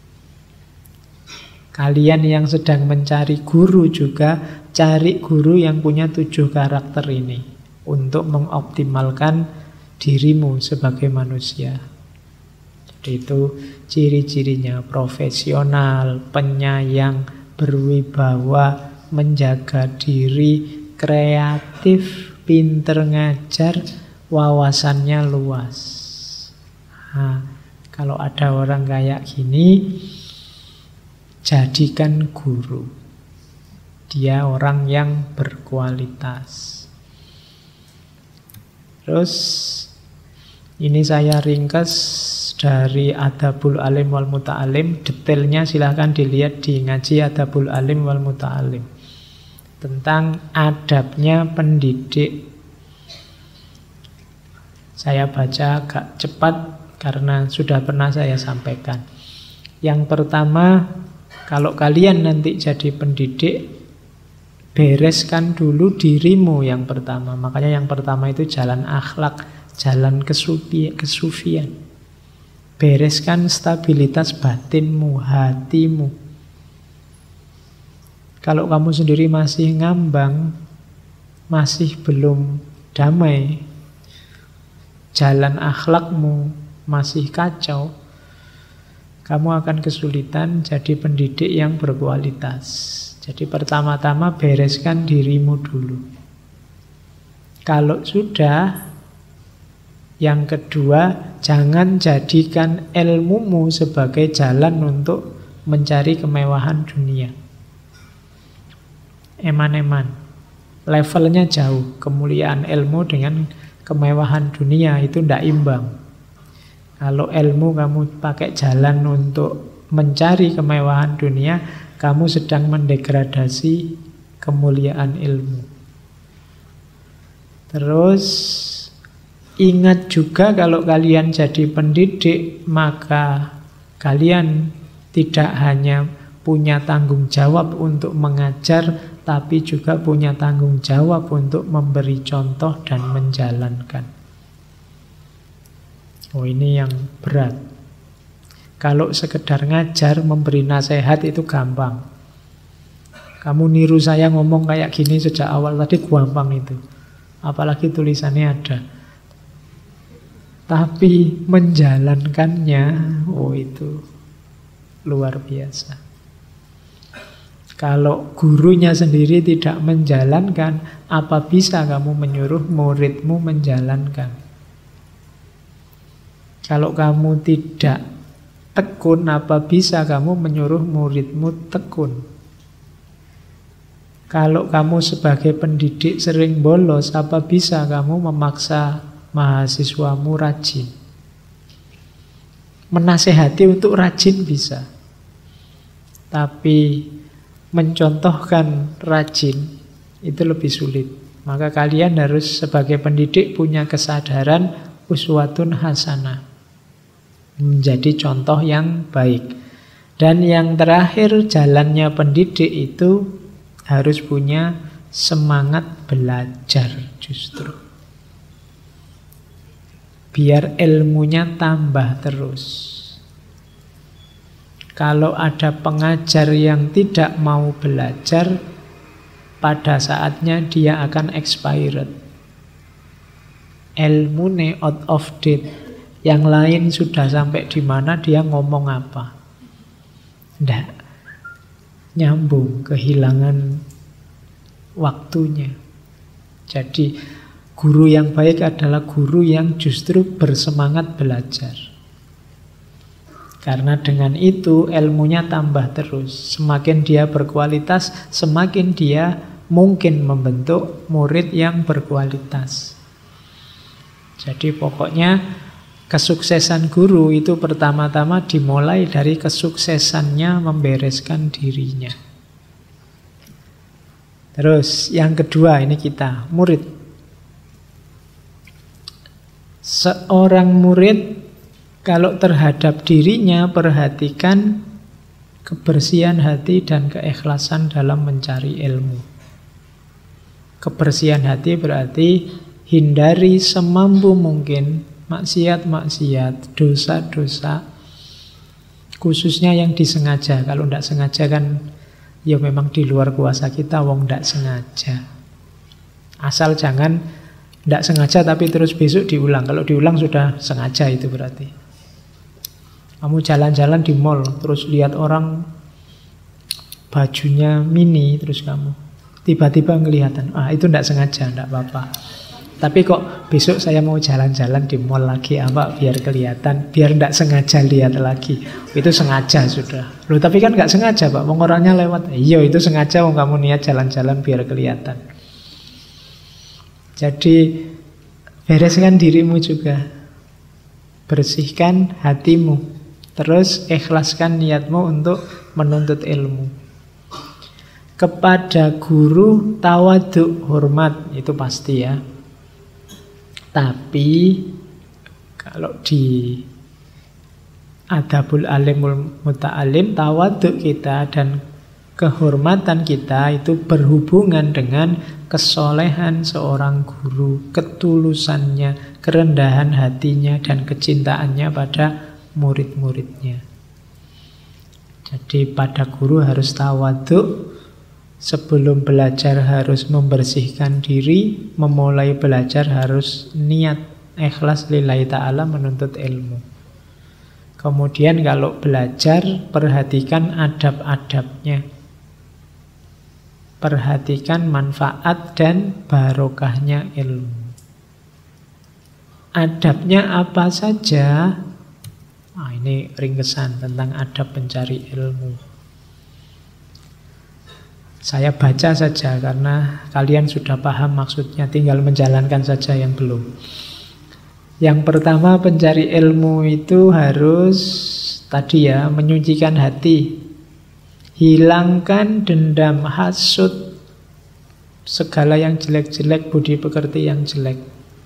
Kalian yang sedang mencari guru juga, cari guru yang punya 7 karakter ini untuk mengoptimalkan dirimu sebagai manusia. Jadi itu ciri-cirinya: profesional, penyayang, berwibawa, menjaga diri, kreatif, pinter ngajar, wawasannya luas. Nah, kalau ada orang kayak gini, jadikan guru. Dia orang yang berkualitas. Terus ini saya ringkas dari Adabul Alim wal Muta'alim. Detailnya silahkan dilihat di ngaji Adabul Alim wal Muta'alim, tentang adabnya pendidik. Saya baca agak cepat karena sudah pernah saya sampaikan. Yang pertama, kalau kalian nanti jadi pendidik, bereskan dulu dirimu yang pertama. Makanya yang pertama itu jalan akhlak, jalan kesufian. Bereskan stabilitas batinmu, hatimu. Kalau kamu sendiri masih ngambang, masih belum damai, jalan akhlakmu masih kacau, kamu akan kesulitan jadi pendidik yang berkualitas. Jadi pertama-tama bereskan dirimu dulu. Kalau sudah, yang kedua, jangan jadikan ilmumu sebagai jalan untuk mencari kemewahan dunia. Eman-eman, levelnya jauh. Kemuliaan ilmu dengan kemewahan dunia itu tidak imbang. Kalau ilmu kamu pakai jalan untuk mencari kemewahan dunia, kamu sedang mendegradasi kemuliaan ilmu. Terus ingat juga kalau kalian jadi pendidik, maka kalian tidak hanya punya tanggung jawab untuk mengajar, tapi juga punya tanggung jawab untuk memberi contoh dan menjalankan. Oh, ini yang berat. Kalau sekedar ngajar, memberi nasihat itu gampang. Kamu niru saya ngomong kayak gini sejak awal tadi gampang itu. Apalagi tulisannya ada. Tapi menjalankannya, oh itu luar biasa. Kalau gurunya sendiri tidak menjalankan, apa bisa kamu menyuruh muridmu menjalankan? Kalau kamu tidak tekun, apa bisa kamu menyuruh muridmu tekun? Kalau kamu sebagai pendidik sering bolos, apa bisa kamu memaksa mahasiswamu rajin? Menasehati untuk rajin bisa, tapi mencontohkan rajin itu lebih sulit. Maka kalian harus sebagai pendidik punya kesadaran uswatun hasanah, menjadi contoh yang baik. Dan yang terakhir, jalannya pendidik itu harus punya semangat belajar justru. Biar ilmunya tambah terus. Kalau ada pengajar yang tidak mau belajar, pada saatnya dia akan expired. Ilmune out of date. Yang lain sudah sampai di mana, dia ngomong apa. Nggak nyambung, kehilangan waktunya. Jadi guru yang baik adalah guru yang justru bersemangat belajar. Karena dengan itu ilmunya tambah terus. Semakin dia berkualitas, semakin dia mungkin membentuk murid yang berkualitas. Jadi pokoknya kesuksesan guru itu pertama-tama dimulai dari kesuksesannya membereskan dirinya. Terus yang kedua, ini kita, murid. Seorang murid kalau terhadap dirinya, perhatikan kebersihan hati dan keikhlasan dalam mencari ilmu. Kebersihan hati berarti hindari semampu mungkin maksiat-maksiat, dosa-dosa, khususnya yang disengaja. Kalau tidak sengaja kan ya memang di luar kuasa kita, wong tidak sengaja. Asal jangan tidak sengaja tapi terus besok diulang. Kalau diulang sudah sengaja itu berarti. Kamu jalan-jalan di mall, terus lihat orang bajunya mini, terus kamu tiba-tiba kelihatan, itu tidak sengaja, tidak apa-apa. Tapi kok besok saya mau jalan-jalan di mall lagi, apa biar kelihatan, biar tidak sengaja lihat lagi. Itu sengaja sudah. Loh tapi kan nggak sengaja Pak, orangnya lewat. Iya itu sengaja, kamu niat jalan-jalan biar kelihatan. Jadi bereskan dirimu juga, bersihkan hatimu. Terus ikhlaskan niatmu untuk menuntut ilmu. Kepada guru tawaduk, hormat, itu pasti ya. Tapi kalau di adabul alimul muta'alim, tawaduk kita dan kehormatan kita itu berhubungan dengan kesolehan seorang guru, ketulusannya, kerendahan hatinya, dan kecintaannya pada murid-muridnya. Jadi pada guru harus tawaduk, sebelum belajar harus membersihkan diri, memulai belajar harus niat ikhlas lillahi ta'ala menuntut ilmu. Kemudian kalau belajar, perhatikan adab-adabnya. Perhatikan manfaat dan barokahnya ilmu. Adabnya apa saja? Nah, ini ringkesan tentang adab pencari ilmu. Saya baca saja karena kalian sudah paham maksudnya, tinggal menjalankan saja yang belum. Yang pertama, pencari ilmu itu harus tadi ya, menyucikan hati. Hilangkan dendam, hasud, segala yang jelek-jelek, budi pekerti yang jelek.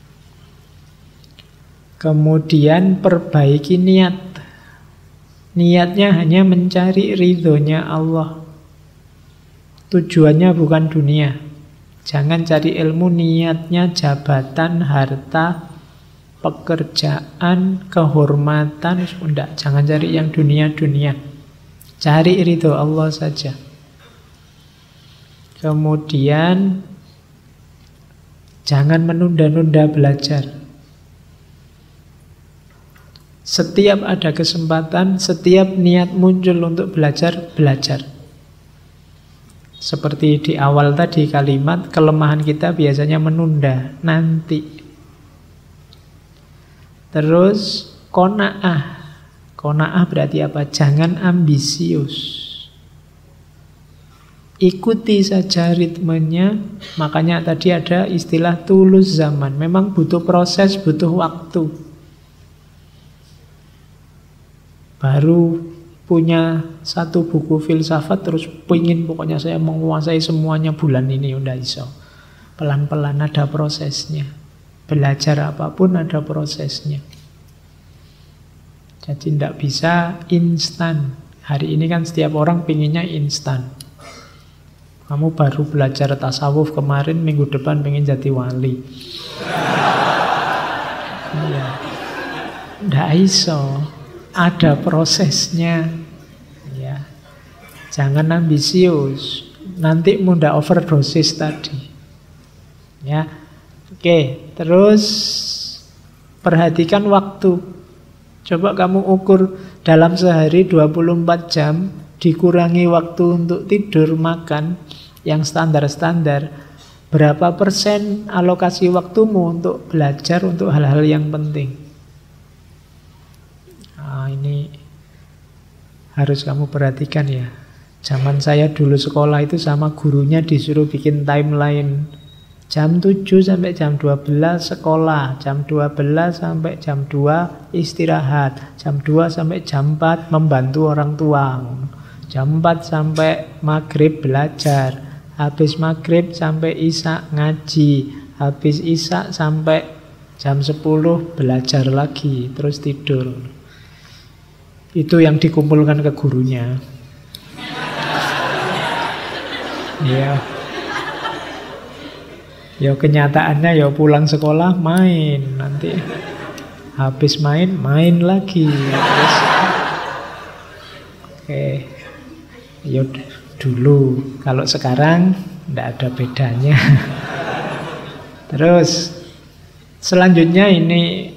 Kemudian perbaiki niat. Niatnya hanya mencari ridhonya Allah. Tujuannya bukan dunia. Jangan cari ilmu niatnya jabatan, harta, pekerjaan, kehormatan. Enggak, jangan cari yang dunia-dunia. Cari ridho Allah saja. Kemudian jangan menunda-nunda belajar. Setiap ada kesempatan, setiap niat muncul untuk belajar, belajar. Seperti di awal tadi kalimat, kelemahan kita biasanya menunda, nanti. Terus qanaah. Qanaah berarti apa? Jangan ambisius. Ikuti saja ritmenya. Makanya tadi ada istilah tulus zaman. Memang butuh proses, butuh waktu. Baru punya satu buku filsafat terus pengen pokoknya saya menguasai semuanya bulan ini, udah iso. Pelan-pelan ada prosesnya. Belajar apapun ada prosesnya. Jadi tidak bisa instan. Hari ini kan setiap orang pinginnya instan. Kamu baru belajar tasawuf kemarin, minggu depan pengen jadi wali. Iya. Tidak iso. Ada prosesnya. Ya. Jangan ambisius. Nanti mudah overdosis tadi. Ya. Oke, terus perhatikan waktu. Coba kamu ukur dalam sehari 24 jam, dikurangi waktu untuk tidur, makan, yang standar-standar. Berapa persen alokasi waktumu untuk belajar, untuk hal-hal yang penting? Ini harus kamu perhatikan ya. Zaman saya dulu sekolah itu sama gurunya disuruh bikin timeline. Jam 7 sampai jam 12 sekolah, jam 12 sampai jam 2 istirahat, jam 2 sampai jam 4 membantu orang tua, jam 4 sampai maghrib belajar, habis maghrib sampai isya ngaji, habis isya sampai jam 10 belajar lagi, terus tidur. Itu yang dikumpulkan ke gurunya. Ya. Ya kenyataannya ya pulang sekolah main, nanti habis main, main lagi. Terus, oke. Ya dulu, kalau sekarang tidak ada bedanya. Terus selanjutnya ini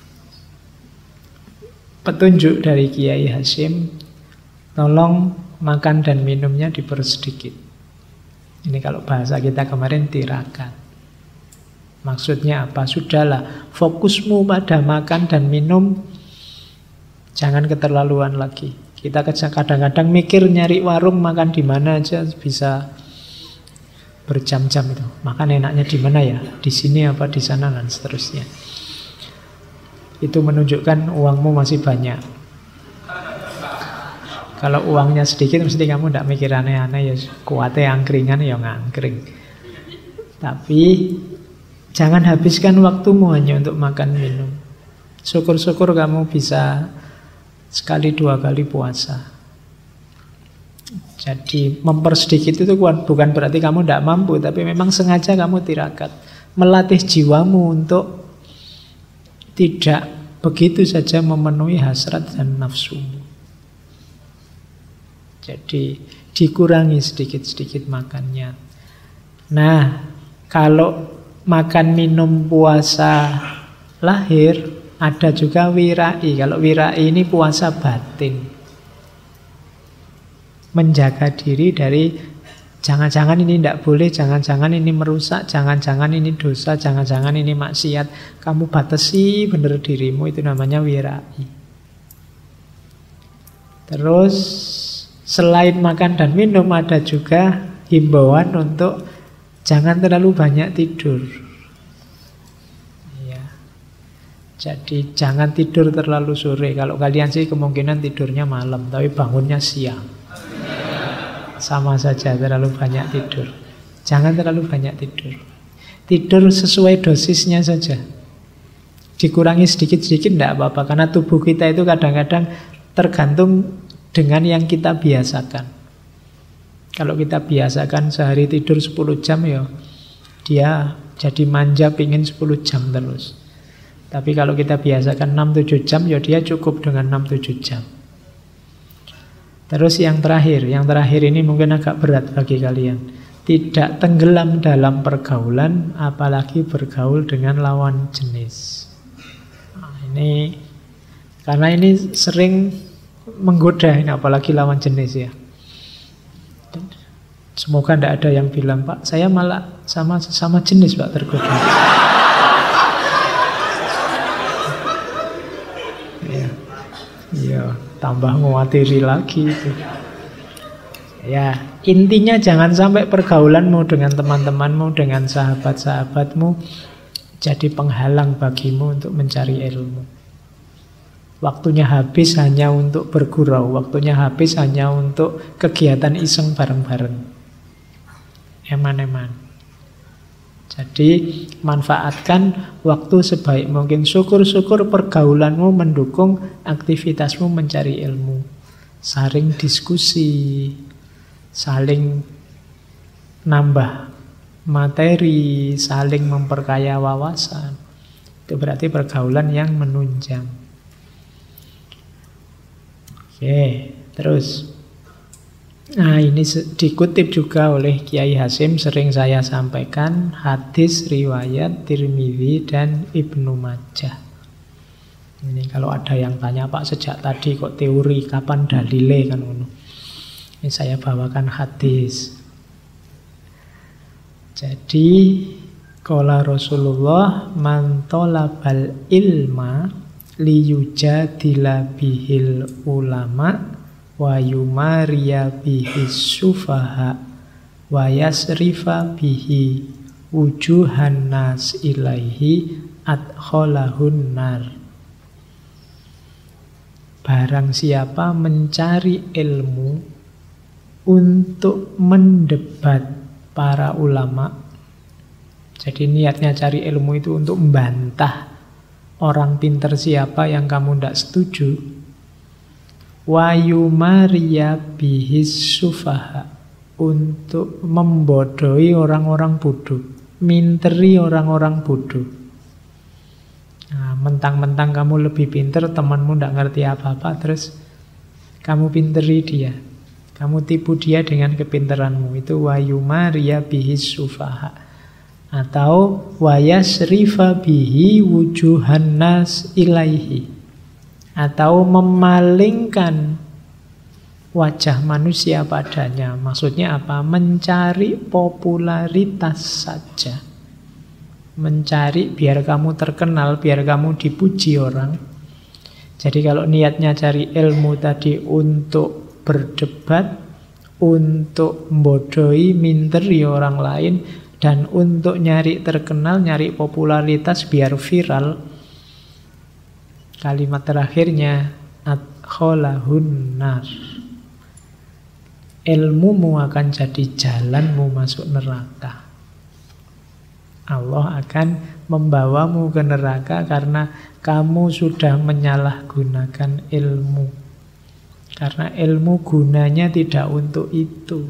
petunjuk dari Kiai Hasyim, tolong makan dan minumnya dipersedikit. Ini kalau bahasa kita kemarin tirakat. Maksudnya apa? Sudahlah, fokusmu pada makan dan minum, jangan keterlaluan lagi. Kita kadang-kadang mikir nyari warung makan di mana aja bisa berjam-jam itu. Makan enaknya di mana ya? Di sini apa di sana dan seterusnya. Itu menunjukkan uangmu masih banyak. Kalau uangnya sedikit mesti kamu tidak mikir aneh-aneh, ya kuatnya angkringan ya ngangkring. Tapi jangan habiskan waktumu hanya untuk makan minum. Syukur-syukur kamu bisa sekali 2 kali puasa. Jadi mempersedikit itu bukan berarti kamu tidak mampu, tapi memang sengaja kamu tirakat. Melatih jiwamu untuk tidak begitu saja memenuhi hasrat dan nafsumu. Jadi dikurangi sedikit-sedikit makannya. Nah, kalau makan minum puasa lahir, ada juga wirai. Kalau wirai ini puasa batin. Menjaga diri dari jangan-jangan ini tidak boleh, jangan-jangan ini merusak, jangan-jangan ini dosa, jangan-jangan ini maksiat. Kamu batasi benar dirimu, itu namanya wirai. Terus selain makan dan minum ada juga himbauan untuk jangan terlalu banyak tidur. Ya. Jadi jangan tidur terlalu sore. Kalau kalian sih kemungkinan tidurnya malam, tapi bangunnya siang. Sama saja terlalu banyak tidur. Jangan terlalu banyak tidur. Tidur sesuai dosisnya saja. Dikurangi sedikit-sedikit tidak apa-apa. Karena tubuh kita itu kadang-kadang tergantung dengan yang kita biasakan. Kalau kita biasakan sehari tidur 10 jam ya, dia jadi manja pingin 10 jam terus. Tapi kalau kita biasakan 6-7 jam ya dia cukup dengan 6-7 jam. Terus yang terakhir ini mungkin agak berat bagi kalian. Tidak tenggelam dalam pergaulan, apalagi bergaul dengan lawan jenis. Nah, ini karena ini sering menggoda, ini apalagi lawan jenis ya. Semoga tidak ada yang bilang, Pak, saya malah sama jenis Pak tergoda. Ya, tambah nguatiri lagi itu. Ya, intinya jangan sampai pergaulanmu dengan teman-temanmu, dengan sahabat-sahabatmu jadi penghalang bagimu untuk mencari ilmu. Waktunya habis hanya untuk bergurau, waktunya habis hanya untuk kegiatan iseng bareng-bareng. Eman-eman. Jadi manfaatkan waktu sebaik mungkin. Syukur-syukur pergaulanmu mendukung aktivitasmu mencari ilmu. Saling diskusi, saling nambah materi, saling memperkaya wawasan. Itu berarti pergaulan yang menunjang. Oke, terus. Nah, ini dikutip juga oleh Kiai Hasim, sering saya sampaikan, hadis riwayat Tirmidzi dan Ibnu Majah. Ini kalau ada yang tanya, Pak, sejak tadi kok teori, kapan dalile kan? Ini saya bawakan hadis. Jadi, qala Rasulullah man talabal ilma liyujadila bihil ulama wa yumariya bihi sufaha wa yasrifa bihi wujuhan nas ilaihi adkhalahun nar. Barang siapa mencari ilmu untuk mendebat para ulama, jadi niatnya cari ilmu itu untuk membantah orang pintar siapa yang kamu tidak setuju. Wa yumariya bihis sufaha, untuk membodohi orang-orang bodoh, minteri orang-orang bodoh. Nah, mentang-mentang kamu lebih pintar, temanmu tidak ngerti apa-apa, terus kamu pinteri dia, kamu tipu dia dengan kepintaranmu. Itu wa yumariya bihis sufaha. Atau wa yasrifa bihi wujuhan nas ilaihi, atau memalingkan wajah manusia padanya. Maksudnya apa? Mencari popularitas saja, mencari biar kamu terkenal, biar kamu dipuji orang. Jadi kalau niatnya cari ilmu tadi untuk berdebat, untuk membodohi, minteri orang lain, dan untuk nyari terkenal, nyari popularitas biar viral, kalimat terakhirnya adkhalahun nar. Ilmumu akan jadi jalanmu masuk neraka. Allah akan membawamu ke neraka karena kamu sudah menyalahgunakan ilmu. Karena ilmu gunanya tidak untuk itu.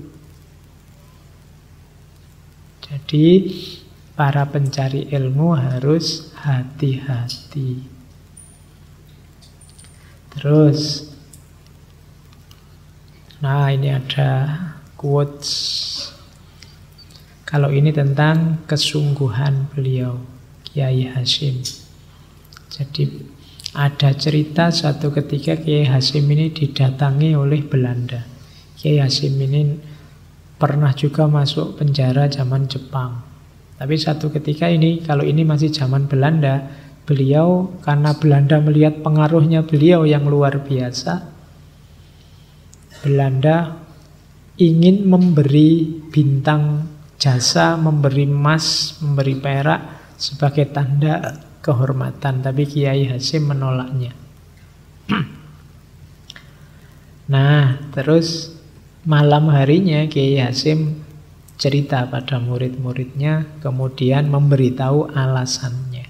Jadi para pencari ilmu harus hati-hati. Terus, nah ini ada quotes. Kalau ini tentang kesungguhan beliau, Kiai Hasyim. Jadi ada cerita suatu ketika Kiai Hasyim ini didatangi oleh Belanda. Kiai Hasyim ini pernah juga masuk penjara zaman Jepang. Tapi satu ketika ini, kalau ini masih zaman Belanda, beliau karena Belanda melihat pengaruhnya beliau yang luar biasa, Belanda ingin memberi bintang jasa, memberi emas, memberi perak sebagai tanda kehormatan. Tapi Kiai Hasyim menolaknya. Nah, terus malam harinya Kiai Hasyim cerita pada murid-muridnya, kemudian memberitahu alasannya.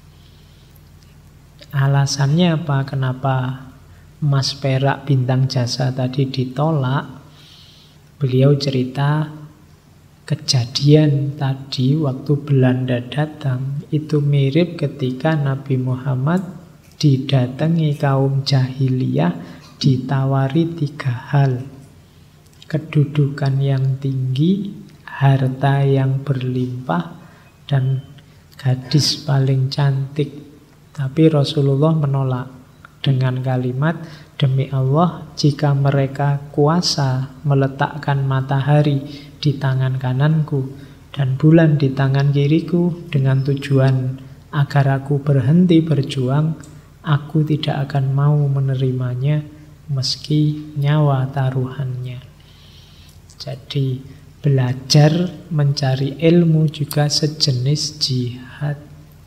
Alasannya apa? Kenapa emas, perak, bintang jasa tadi ditolak? Beliau cerita kejadian tadi waktu Belanda datang itu mirip ketika Nabi Muhammad didatangi kaum jahiliyah, ditawari 3 hal. Kedudukan yang tinggi, harta yang berlimpah, dan gadis paling cantik. Tapi Rasulullah menolak dengan kalimat, demi Allah, jika mereka kuasa meletakkan matahari di tangan kananku dan bulan di tangan kiriku dengan tujuan agar aku berhenti berjuang, aku tidak akan mau menerimanya meski nyawa taruhannya. Jadi belajar mencari ilmu juga sejenis jihad,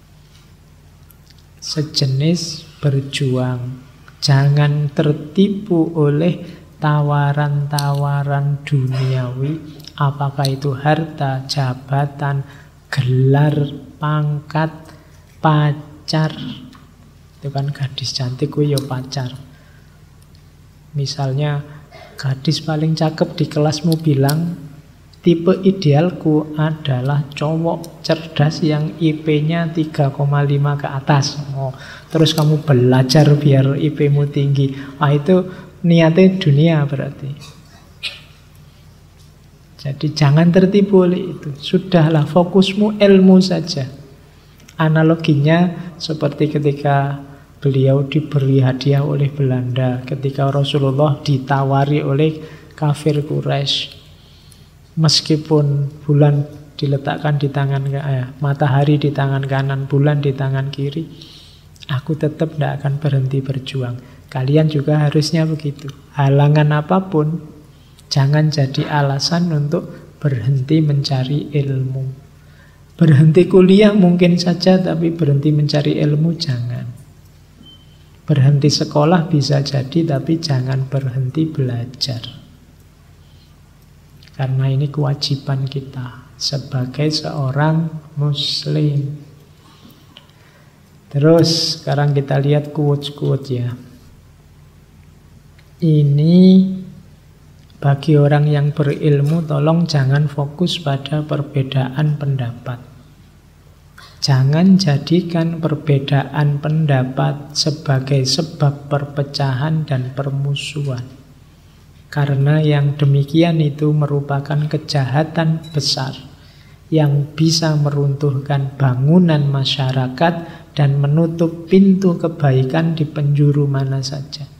sejenis berjuang. Jangan tertipu oleh tawaran-tawaran duniawi, apakah itu harta, jabatan, gelar, pangkat, pacar. Itu kan gadis cantik, kuwi ya pacar. Misalnya gadis paling cakep di kelasmu bilang, tipe idealku adalah cowok cerdas yang IP-nya 3,5 ke atas. Oh, terus kamu belajar biar IP-mu tinggi. Itu niatnya dunia berarti. Jadi jangan tertipu oleh itu. Sudahlah, fokusmu ilmu saja. Analoginya seperti ketika beliau diberi hadiah oleh Belanda, ketika Rasulullah ditawari oleh kafir Quraisy. Meskipun bulan diletakkan di tangan matahari di tangan kanan, bulan di tangan kiri, aku tetap tidak akan berhenti berjuang. Kalian juga harusnya begitu. Halangan apapun jangan jadi alasan untuk berhenti mencari ilmu. Berhenti kuliah mungkin saja, tapi berhenti mencari ilmu jangan. Berhenti sekolah bisa jadi, tapi jangan berhenti belajar. Karena ini kewajiban kita sebagai seorang muslim. Terus sekarang kita lihat quotes-quotes ya. Ini bagi orang yang berilmu, tolong jangan fokus pada perbedaan pendapat. Jangan jadikan perbedaan pendapat sebagai sebab perpecahan dan permusuhan. Karena yang demikian itu merupakan kejahatan besar yang bisa meruntuhkan bangunan masyarakat dan menutup pintu kebaikan di penjuru mana saja.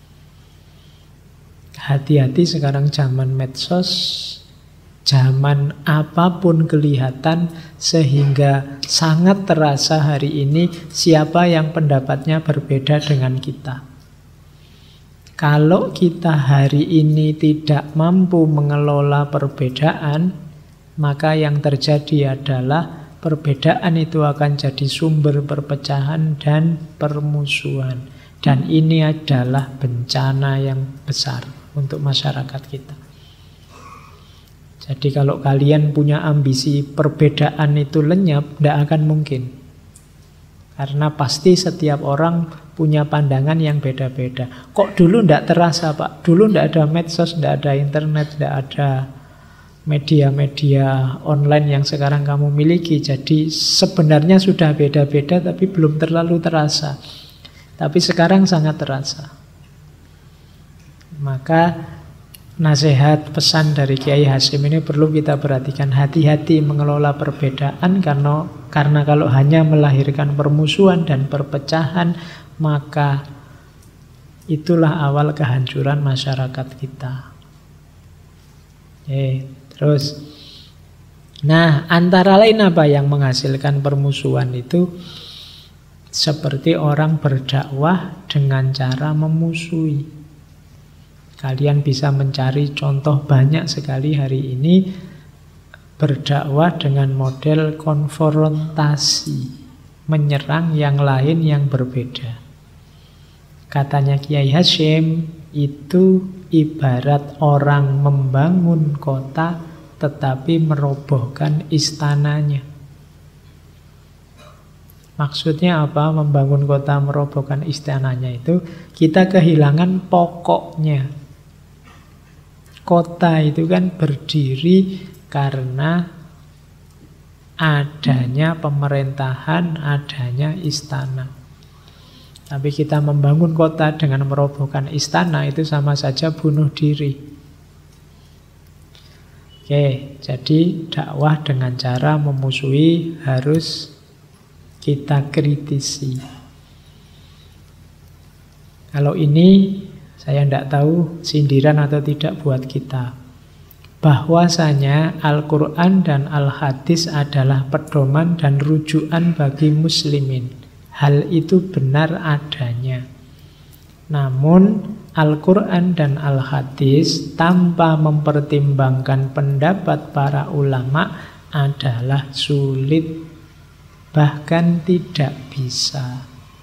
Hati-hati sekarang zaman medsos, zaman apapun kelihatan, sehingga sangat terasa hari ini siapa yang pendapatnya berbeda dengan kita. Kalau kita hari ini tidak mampu mengelola perbedaan, maka yang terjadi adalah perbedaan itu akan jadi sumber perpecahan dan permusuhan. Dan ini adalah bencana yang besar untuk masyarakat kita. Jadi kalau kalian punya ambisi perbedaan itu lenyap, tidak akan mungkin. Karena pasti setiap orang punya pandangan yang beda-beda. Kok dulu tidak terasa, Pak? Dulu tidak ada medsos, tidak ada internet, tidak ada media-media online yang sekarang kamu miliki. Jadi sebenarnya sudah beda-beda tapi belum terlalu terasa. Tapi sekarang sangat terasa. Maka nasihat pesan dari Kiai Hasyim ini perlu kita perhatikan. Hati-hati mengelola perbedaan, karena kalau hanya melahirkan permusuhan dan perpecahan, maka itulah awal kehancuran masyarakat kita. Terus, nah antara lain apa yang menghasilkan permusuhan itu? Seperti orang berdakwah dengan cara memusuhi. Kalian bisa mencari contoh banyak sekali hari ini berdakwah dengan model konfrontasi, menyerang yang lain yang berbeda. Katanya Kiai Hasyim, itu ibarat orang membangun kota tetapi merobohkan istananya. Maksudnya apa? Membangun kota merobohkan istananya itu kita kehilangan pokoknya. Kota itu kan berdiri karena adanya pemerintahan, adanya istana. Tapi kita membangun kota dengan merobohkan istana itu sama saja bunuh diri. Oke, jadi dakwah dengan cara memusuhi harus kita kritisi. Kalau ini saya tidak tahu sindiran atau tidak buat kita. Bahwasanya Al-Quran dan Al-Hadis adalah pedoman dan rujukan bagi muslimin. Hal itu benar adanya. Namun Al-Quran dan Al-Hadis tanpa mempertimbangkan pendapat para ulama adalah sulit, bahkan tidak bisa.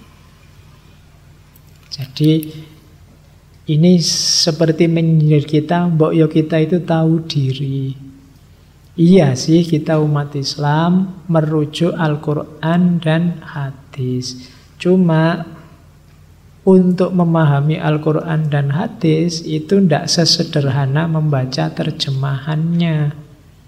Jadi ini seperti menyindir kita, mbok yo kita itu tahu diri. Iya sih, kita umat Islam merujuk Al-Quran dan hadis. Cuma untuk memahami Al-Quran dan hadis itu tidak sesederhana membaca terjemahannya.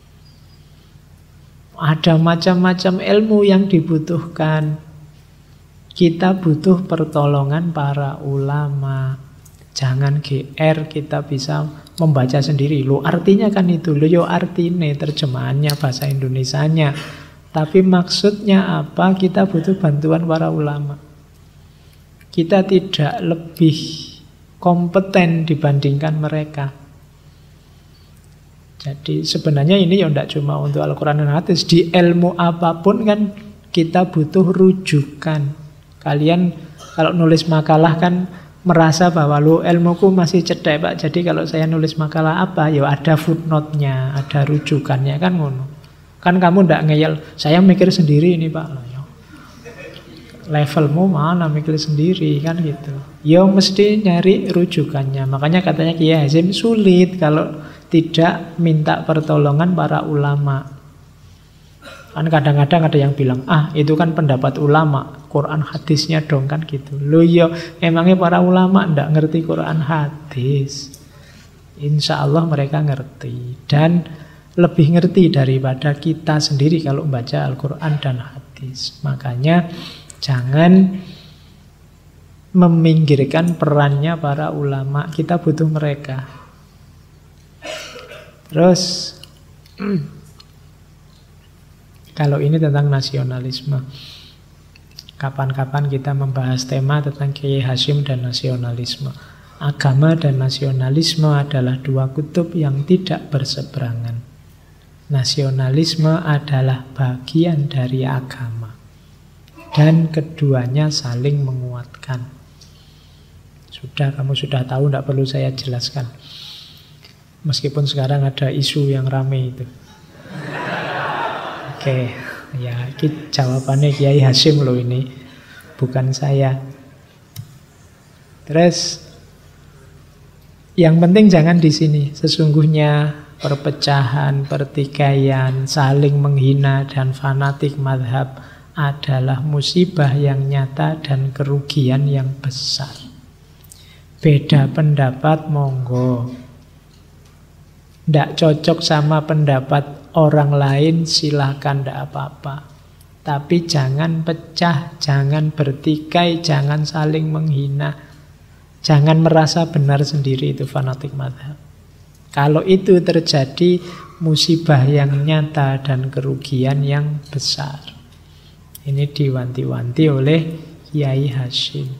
Ada macam-macam ilmu yang dibutuhkan. Kita butuh pertolongan para ulama. Jangan GR, kita bisa membaca sendiri. Lo artinya kan itu, lo yo artine terjemahannya bahasa Indonesianya. Tapi maksudnya apa? Kita butuh bantuan para ulama. Kita tidak lebih kompeten dibandingkan mereka. Jadi sebenarnya ini ya tidak cuma untuk Al-Quran dan Hadis. Di ilmu apapun kan kita butuh rujukan. Kalian kalau nulis makalah kan merasa bahwa lo ilmuku masih cetek Pak. Jadi kalau saya nulis makalah apa, ya ada footnote-nya, ada rujukannya kan ngono. Kan kamu ndak ngeyel, saya mikir sendiri ini Pak. Levelmu mana mikir sendiri kan gitu. Ya mesti nyari rujukannya. Makanya katanya Kiai Hasyim sulit kalau tidak minta pertolongan para ulama. Kan kadang-kadang ada yang bilang, itu kan pendapat ulama, Quran hadisnya dong kan gitu. Loh ya, emangnya para ulama ndak ngerti Quran hadis? Insya Allah mereka ngerti. Dan lebih ngerti daripada kita sendiri kalau membaca Al-Quran dan hadis. Makanya jangan meminggirkan perannya para ulama. Kita butuh mereka. Terus kalau ini tentang nasionalisme, kapan-kapan kita membahas tema tentang Kiai Hasyim dan nasionalisme. Agama dan nasionalisme adalah dua kutub yang tidak berseberangan. Nasionalisme adalah bagian dari agama, dan keduanya saling menguatkan. Kamu sudah tahu, tidak perlu saya jelaskan. Meskipun sekarang ada isu yang rame itu. Oke, ya ini jawabannya Kiai Hasyim loh ini, bukan saya. Terus, yang penting jangan di sini. Sesungguhnya perpecahan, pertikaian, saling menghina dan fanatik madhab adalah musibah yang nyata dan kerugian yang besar. Beda pendapat monggo. Tidak cocok sama pendapat orang lain, silahkan, tidak apa-apa. Tapi jangan pecah, jangan bertikai, jangan saling menghina. Jangan merasa benar sendiri, itu fanatik mazhab. Kalau itu terjadi, musibah yang nyata dan kerugian yang besar. Ini diwanti-wanti oleh Kiai Hasyim.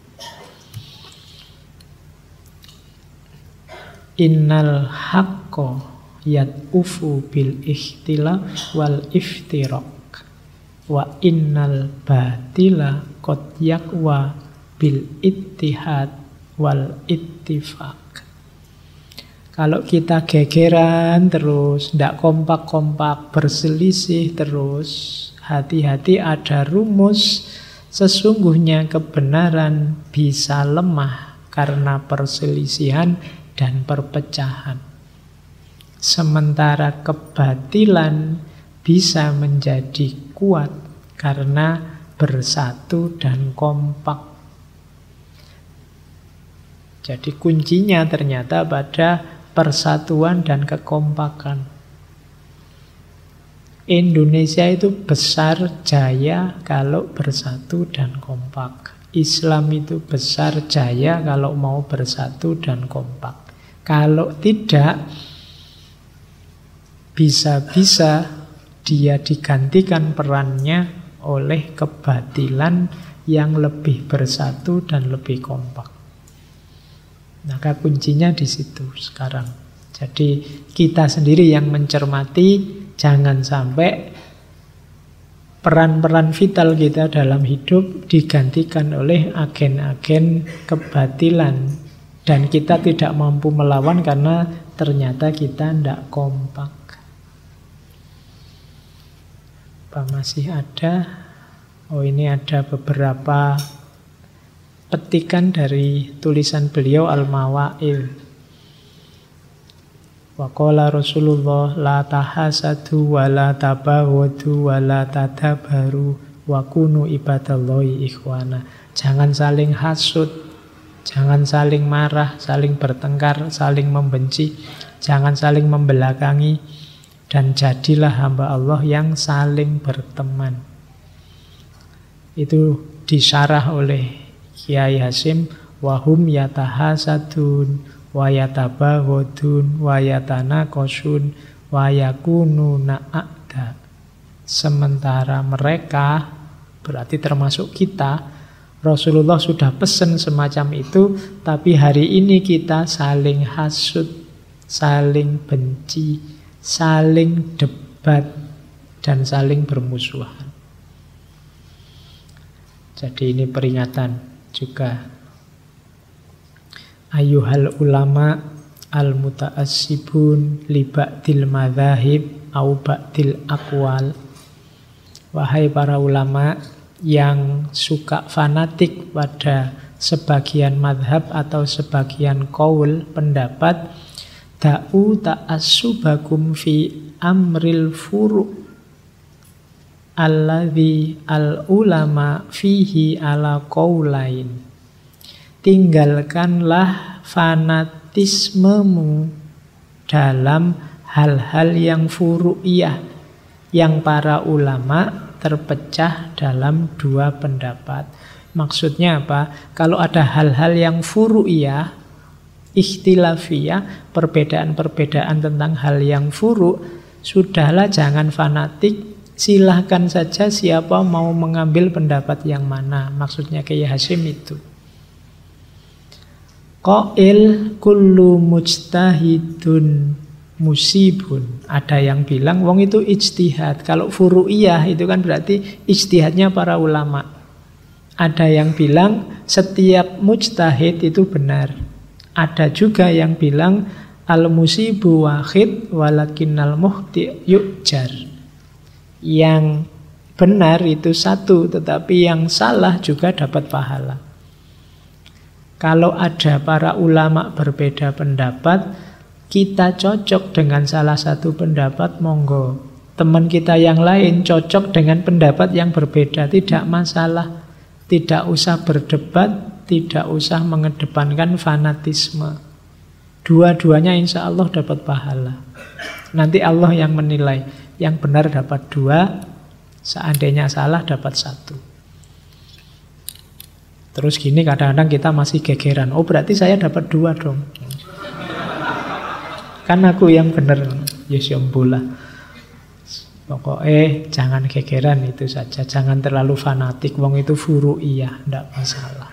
Innal haqqo yad'ufu bil ikhtilaf wal iftiraq wa innal batila qad yaqwa bil ittihad wal ittifaq. Kalau kita gegeran terus, tidak kompak-kompak, berselisih terus, hati-hati ada rumus. Sesungguhnya kebenaran bisa lemah karena perselisihan dan perpecahan. Sementara kebatilan bisa menjadi kuat karena bersatu dan kompak. Jadi kuncinya ternyata pada persatuan dan kekompakan. Indonesia itu besar jaya kalau bersatu dan kompak. Islam itu besar jaya kalau mau bersatu dan kompak. Kalau tidak, bisa-bisa dia digantikan perannya oleh kebatilan yang lebih bersatu dan lebih kompak. Maka kuncinya di situ sekarang. Jadi kita sendiri yang mencermati, jangan sampai peran-peran vital kita dalam hidup digantikan oleh agen-agen kebatilan. Dan kita tidak mampu melawan karena ternyata kita tidak kompak. Apa masih ada? Oh, ini ada beberapa petikan dari tulisan beliau Al-Mawa'il. Wa qala Rasulullah la tahasadu wa la tabawadu wa la tadabaru wa kunu ibadallahi ikhwana. Jangan saling hasud, jangan saling marah, saling bertengkar, saling membenci, jangan saling membelakangi, dan jadilah hamba Allah yang saling berteman. Itu disyarah oleh Kiai Hasyim, wahum yatahasadun wa yatabaghadun wa yatanaqasun wa yakununa a'da. Sementara mereka, berarti termasuk kita, Rasulullah sudah pesan semacam itu, tapi hari ini kita saling hasud, saling benci, saling debat, dan saling bermusuhan. Jadi ini peringatan juga. Ayuhal ulama al-muta'assibun li ba'dil madzahib au ba'dil aqwal. Wahai para ulama yang suka fanatik pada sebagian madhab atau sebagian qaul, pendapat, da'u ta'assubakum fi amril furu' alladhi al-ulama fihi ala qaulain. Tinggalkanlah fanatismemu dalam hal-hal yang furu'iyah, yang para ulama terpecah dalam dua pendapat. Maksudnya apa? Kalau ada hal-hal yang furu'iyah, ikhtilafiyah, perbedaan-perbedaan tentang hal yang furu', sudahlah, jangan fanatik. Silahkan saja siapa mau mengambil pendapat yang mana. Maksudnya Kiai Hasyim itu. Qail kullu mujtahidun musibun. Ada yang bilang wong itu ijtihad. Kalau furu'iyah itu kan berarti ijtihadnya para ulama. Ada yang bilang setiap mujtahid itu benar. Ada juga yang bilang al-musibu wahid walakinnal mukhti' yu'jar. Yang benar itu satu, tetapi yang salah juga dapat pahala. Kalau ada para ulama berbeda pendapat, kita cocok dengan salah satu pendapat, monggo. teman kita yang lain cocok dengan pendapat yang berbeda, tidak masalah. Tidak usah berdebat, tidak usah mengedepankan fanatisme. Dua-duanya insya Allah dapat pahala. Nanti Allah yang menilai. Yang benar dapat 2, seandainya salah dapat 1. Terus gini kadang-kadang kita masih gegeran. Oh berarti saya dapat 2 dong. Kan aku yang benar. Yes, yombola. Pokoknya jangan gegeran itu saja. Jangan terlalu fanatik. Wong itu furu'iyah, tidak masalah.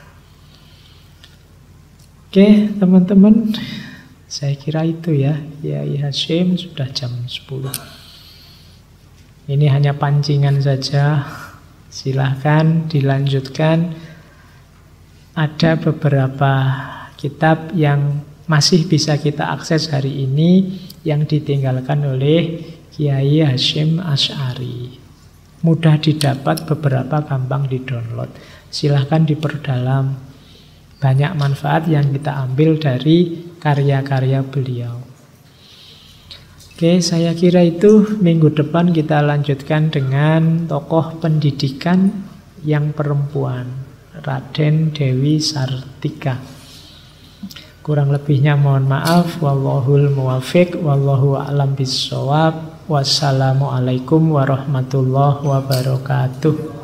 Oke teman-teman, saya kira itu ya. Kiai Hasyim sudah jam 10. Ini hanya pancingan saja. Silahkan dilanjutkan. Ada beberapa kitab yang masih bisa kita akses hari ini yang ditinggalkan oleh Kiai Hasyim Asy'ari. Mudah didapat, beberapa gampang di-download. Silahkan diperdalam. Banyak manfaat yang kita ambil dari karya-karya beliau. Oke, saya kira itu. Minggu depan kita lanjutkan dengan tokoh pendidikan yang perempuan, Raden Dewi Sartika. Kurang lebihnya mohon maaf. Wallahul muwafiq, wallahu a'lam bissawab. Wassalamualaikum warahmatullahi wabarakatuh.